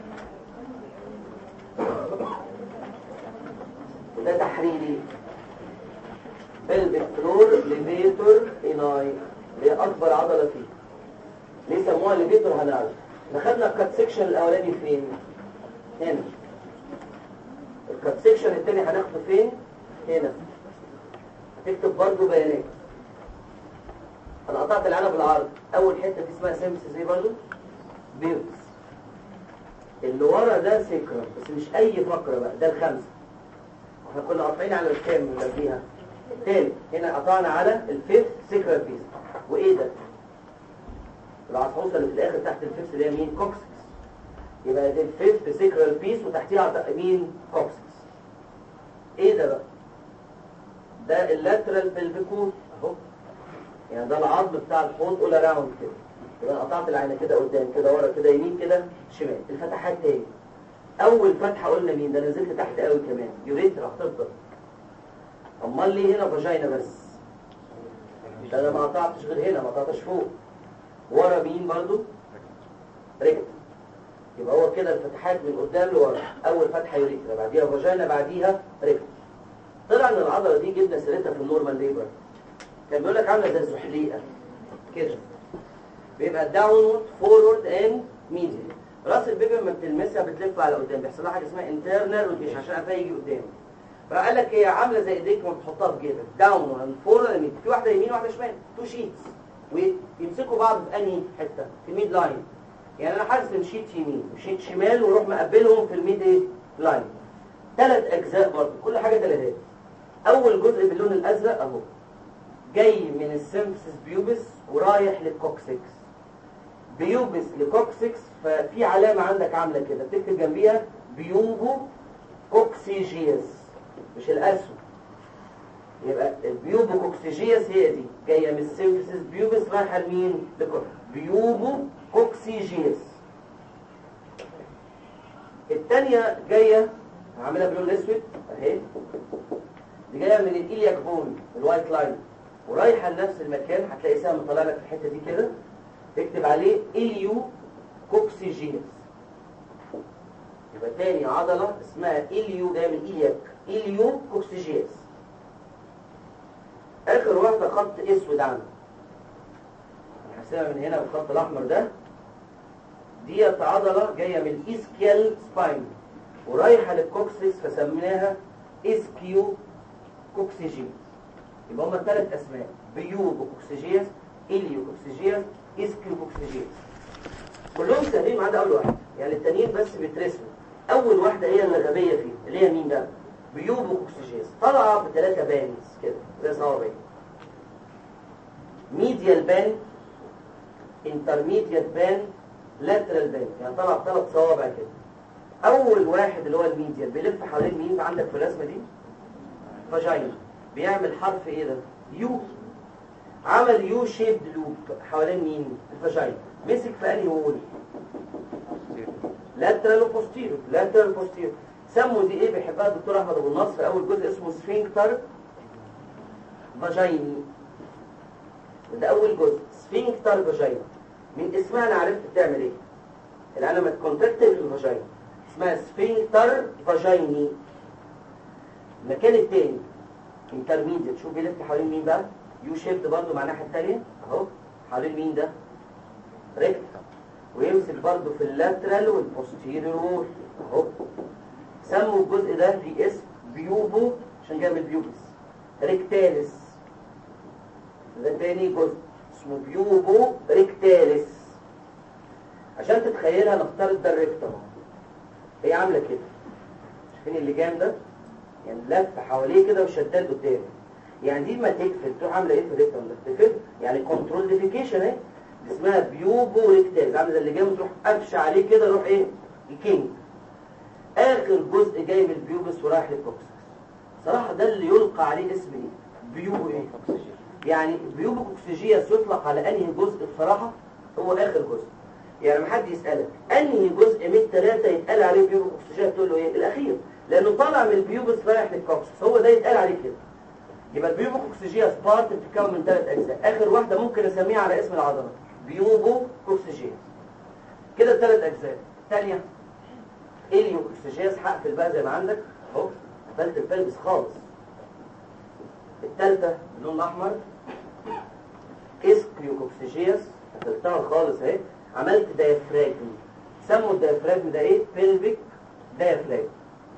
وده تحريري. بلفيك فلور ليفيتور اناي اللي هي اكبر عضله فيه. ليه سموها ليفيتور؟ هنعرف. خدنا الكات سيكشن الاولاني فين؟ هنا. الكات سيكشن الثاني هناخده فين؟ هنا. هتكتب برضه بيانات. انا قطعت العنب بالعرض. اول حته دي اسمها سيمسيس ايه برضه؟ بيوتس. اللي ورا ده سيكرا، بس مش اي فقره بقى، ده الخمسه. احنا كنا قاطعين على الكام اللي قبليها؟ الثالث. هنا قطعنا على الفيفث سيكرا بيس. وايه ده؟ العصعوصه اللي في الاخر تحت الفيفث اللي هي مين؟ كوكسكس. يبقى دي الفيفث سيكرال بيس وتحتيها مين؟ كوكسكس. ايه ده بقى؟ ده اللاترال بلفيكور اهو. يعني ده العظم بتاع الحوض اول راوند كده. يبقى قطعت العينه كده قدام كده ورا كده يمين كده شمال. الفتحات تاني. اول فتحه قلنا مين؟ ده نزلت تحت قوي كمان، يوريثرا هتفضل. امال ليه هنا فاجينا بس؟ ده انا ما قطعتش غير هنا، ما قطعتش فوق. ورا مين برضو؟ رجل. يبقى هو كده الفتحات من قدام لورا. اول فتحه يوريثرا، بعديها فاجينا، بعديها رجل. طلع ان العضله دي جبنا سيرتها في النورمال ليبر. كان بيقول لك عامله زي الزحليقه كده، بيبقى داونورد فورورد اند ميديال. راس البيبي لما بتلمسها بتلف على قدام، بيحصل لها حاجه اسمها انترنال روتيشن عشان قفاها يجي قدام. فقال لك هي عامله زي ايديك ما بتحطها في جيبك، داونورد فورورد اند ميديال. في واحده يمين وواحده شمال، تو شيتس، ويمسكوا بعض في انهي حته؟ في الميد لاين. يعني انا حاسس شيت يمين وشيت شمال وروح مقبلهم في الميد ايه؟ لاين. ثلاث اجزاء برضه، كل حاجه ثلاثات. اول جزء باللون الازرق اهو جاي من السيمفيسيس بيوبس ورايح للكوكسكس. بيوبس لكوكسكس، ففي علامه عندك عامله كده بتكتب جنبيها بيوبو كوكسيجيس، مش الاسود. يبقى البيوبوكوكسيجياس هي دي جايه من السيمفيسيس بيوبس رايحه لمين؟ بيوبوكوكسيجياس. الثانيه جايه هعملها باللون الاسود اهي، دي جايه من الإيلياك بون الوايت لاين ورايحه لنفس المكان، هتلاقي سهم طالع لك في الحته دي كده اكتب عليه إليوكوكسيجياس. يبقى تاني عضله اسمها إليو جايه من إيلياك إليوكوكسيجياس. اخر واحده خط اسود عنه هنحسبها من هنا بالخط الاحمر ده، ديت عضله جايه من الإسكيال سباين ورايحه للكوكسيس فسميناها إسكيو كوكسيجياس. يبقى هما ثلاث اسماء بيوبوكوكسيجياس إليوكوكسيجياس إسكيوكوكسيجياس. كلهم سهلين ما عدا اول واحده، يعني التانيين بس بيترسموا. اول واحده هي الغبيه فيهم اللي هي مين بقى؟ بيوبوكوكسيجياس. طالعه بثلاثه بانز كده زي صوابع، ميديال بان، انترميديال بان، لاترال بان، يعني طالعه بثلاث صوابع كده. اول واحد اللي هو الميديال بيلف حوالين مين عندك في الرسمه دي؟ فاجينا. بيعمل حرف ايه ده؟ يو. عمل يو شيب لوب حوالين مين؟ الفاجينا. مسك في انهي وول؟ لاترال وبوستيريور. لاترال وبوستيريور. سموا دي ايه بيحبها الدكتور احمد ابو النصر؟ اول جزء اسمه سفنكتر فاجيني، ده اول جزء سفنكتر فاجيني. من اسمها انا عرفت بتعمل ايه. العلامه كونتراكتيف الفاجينا اسمها سفنكتر فاجيني. المكان الثاني انترميديت، شوف بيلف حوالين مين بقى؟ يو شيبد برضه مع الناحيه الثانيه اهو، حوالين مين ده؟ ريكت. ويمسك برضه في اللاترال والبوستيريور اهو. سموا الجزء ده في اسم بيوبو عشان جاي من البيوبس ريكتاليس. ده تاني جزء اسمه بيوبو ريكتاليس. عشان تتخيلها نفترض ده الريكتم هي عامله كده، شايفين اللجام ده؟ يعني لف حواليه كده وشداد قدامه. يعني دي ما تقفل تروح عامله ايه في الريكتم ده؟ تقفل يعني كنترول ديفيكيشن اهي، اسمها بيوبو ريكتاليس. عامله زي اللجام تروح قفشه عليه كده يروح ايه؟ الكينج. اخر جزء جاي من البيوبس ورايح للكوكسس. صراحه ده اللي يلقى عليه اسم ايه؟ بيوبو ايه؟ يعني بيوبوكوكسيجياس يطلق على انهي جزء بصراحه؟ هو اخر جزء. يعني لما حد يسالك انهي جزء من الثلاثه يتقال عليه بيوبوكوكسيجياس تقول له ايه؟ الاخير، لانه طالع من البيوبس رايح للكوكسس، هو ده يتقال عليه كده. يبقى البيوبوكوكسيجياس بارت بتتكون من ثلاث اجزاء، اخر واحده ممكن اسميها على اسم العضله بيوبوكوكسيجياس. كده الثلاث اجزاء. الثانيه إليوكوكسيجياس، هقفل بقى زي ما عندك اهو، قفلت البلبس خالص. الثالثه اللون الاحمر إسكيوكوكسيجياس، قفلتها خالص اهي، عملت دايفراجم. سموا الدايفراجم ده ايه؟ بيلفيك دايفراجم.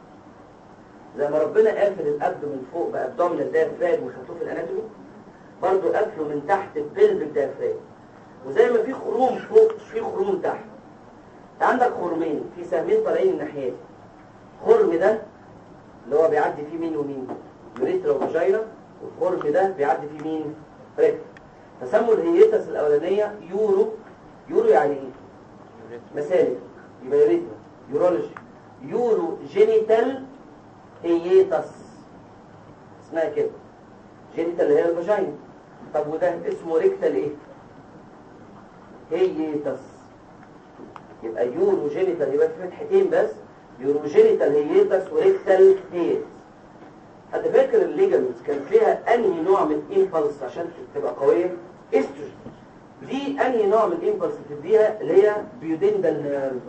زي ما ربنا قافل الابدو من فوق بابدومينال دايفراجم وخدتوه في الاناتومي، برضه قافله من تحت البيلفيك دايفراجم. وزي ما في خروم فوق في خروم تحت. عندك خرمين في سهمين طالعين الناحيه دي. خرم ده اللي هو بيعدي فيه مين ومين؟ يوريترا وفاجينا. والخرم ده بيعدي فيه مين؟ ريكت. فسموا الهيتس الاولانيه يورو. يورو يعني ايه؟ مسالك، يبقى يوريترا. يورولوجي. يورو جينيتال هيتس اسمها كده. جينيتال اللي هي الفاجينا. طب وده اسمه ريكتال ايه؟ هيتس. يبقى يورو جينيتال يبقى في فتحتين بس، يورو جينيتال هيتس وريكتال هيتس. حد فاكر الليجامنتس كان فيها انهي نوع من الامبلس عشان تبقى قويه؟ استروجين. دي انهي نوع من الامبلس بتديها؟ اللي هي بيودندال نيرف،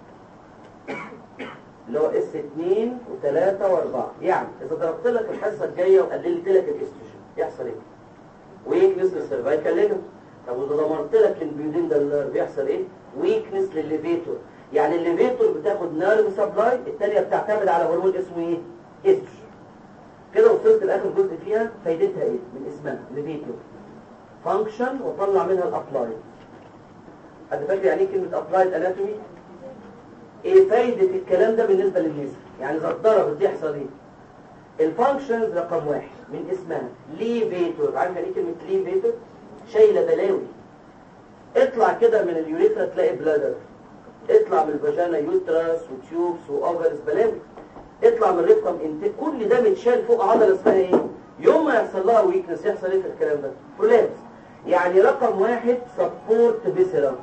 اللي هو اس اتنين وتلاتة واربعة. يعني اذا ضربت لك الحصه الجايه وقللت لك الاستروجين يحصل ايه؟ ويكنس للسيرفايكال ليجامنت. طب واذا دمرت لك البيودندال نيرف بيحصل ايه؟ ويكنس للليفيتور. يعني الليفيتور بتاخد نيرف سبلاي، الثانيه بتعتمد على هرمون اسمه ايه؟ استروجين. كده وصلت لاخر جزء فيها. فايدتها ايه؟ من اسمها ليفيتور فانكشن وطلع منها الابلايد. حد فاكر يعني ايه كلمه ابلايد اناتومي؟ ايه فايده الكلام ده بالنسبه للنساء؟ يعني اذا اتضربت دي يحصل ايه؟ الفانكشنز رقم واحد من اسمها ليفيتور. عارف يعني ايه كلمه ليفيتور؟ شايله بلاوي. اطلع كده من اليوريثرا تلاقي بلادر، اطلع من الفاجانا يوترس وتيوبس واوفرز بلاوي، اطلع من الريكتم انت كل ده متشال فوق عضله اسمها ايه؟ يوم ما يحصل لها ويكنس يحصل ايه في الكلام ده؟ برولابس. يعني رقم واحد سبورت فيسرا،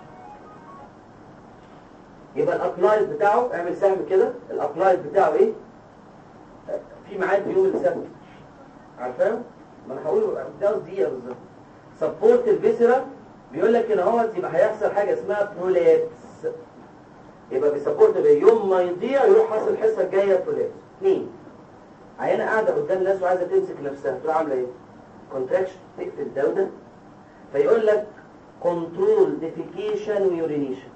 يبقى الابلايد بتاعه اعمل سهم كده، الابلايد بتاعه ايه؟ في ميعاد يوم السبت عارفاه؟ ما انا هقول ده قصدي ايه بالظبط. سبورت الفيسرا بيقول لك ان هو يبقى هيحصل حاجه اسمها برولابس، يبقى بيسبورت يوم ما يضيع يروح حاصل الحصه الجايه برولابس. اثنين، عيانه قاعده قدام ناس وعايزه تمسك نفسها، تروح عامله ايه؟ كونتراكشن، تقفل ده وده، فيقول لك كنترول ديفيكيشن ويورينيشن.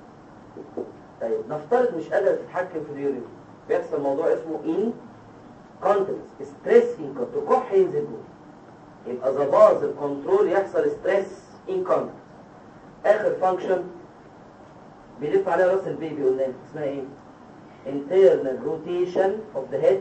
طيب نفترض مش قادره تتحكم في اليورين، بيحصل موضوع اسمه ان كونتنس ستريس ان كونتنس، تكح ينزل جوه، يبقى ظباظ الكنترول يحصل ستريس ان كونتنس. اخر فانكشن بيلف عليها راس البيبي قلنا اسمها ايه؟ internal rotation of the head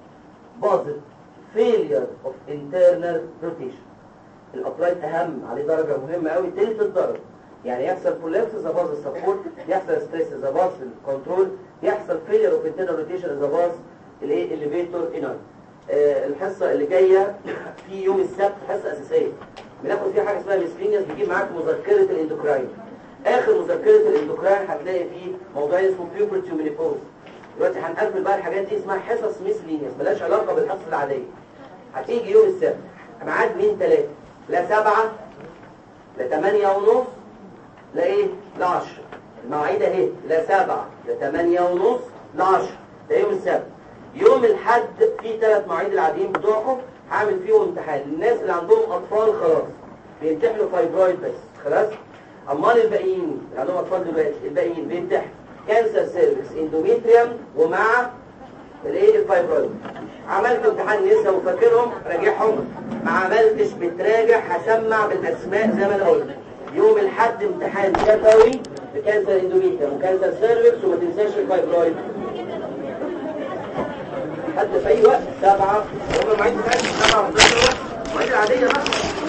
باظت، failure of internal rotation. الابلايد اهم عليه درجه مهمه قوي، تلت الدرجه. يعني يحصل كولابس اذا باظ السبورت، يحصل ستريس اذا باظ الكنترول، يحصل failure of internal rotation اذا باظ الايه الليفيتور انر. آه الحصه اللي جايه في يوم السبت حصه اساسيه بناخد فيها حاجه اسمها ميسلينيوس، بيجيب معاك مذكره الاندوكراين. اخر مذكره الاندوكراين هتلاقي فيه موضوع اسمه بيوبرتي ومينيبوز. دلوقتي هنقفل بقى الحاجات دي، اسمها حصص ميسلينيوس مالهاش علاقه بالحصص العاديه. هتيجي يوم السبت ميعاد مين؟ ثلاثه، لا سبعه لا ثمانيه ونص لا ايه؟ لا عشره. المواعيد اهي، لا سبعه لا ثمانيه ونص لا عشره، ده يوم السبت. يوم الحد في ثلاث مواعيد العاديين بتوعكم هعمل فيهم امتحان للناس اللي عندهم اطفال خلاص بيمتحنوا فايبرويد بس خلاص. امال الباقيين اللي عندهم اطفال دلوقتي الباقيين بيمتحنوا كانسر سيرفكس اندوميتريوم ومع الايه الفايبرويد. عملت امتحان لسه وفاكرهم راجعهم، ما عملتش بتراجع هسمع بالاسماء زي ما انا قلت. يوم الحد امتحان شفوي بكانسر اندوميتريوم وكانسر سيرفكس، وما تنساش الفايبرويد. حد في اي وقت سبعه هم المواعيد بتاعتهم سبعه و11 المواعيد العاديه بقى.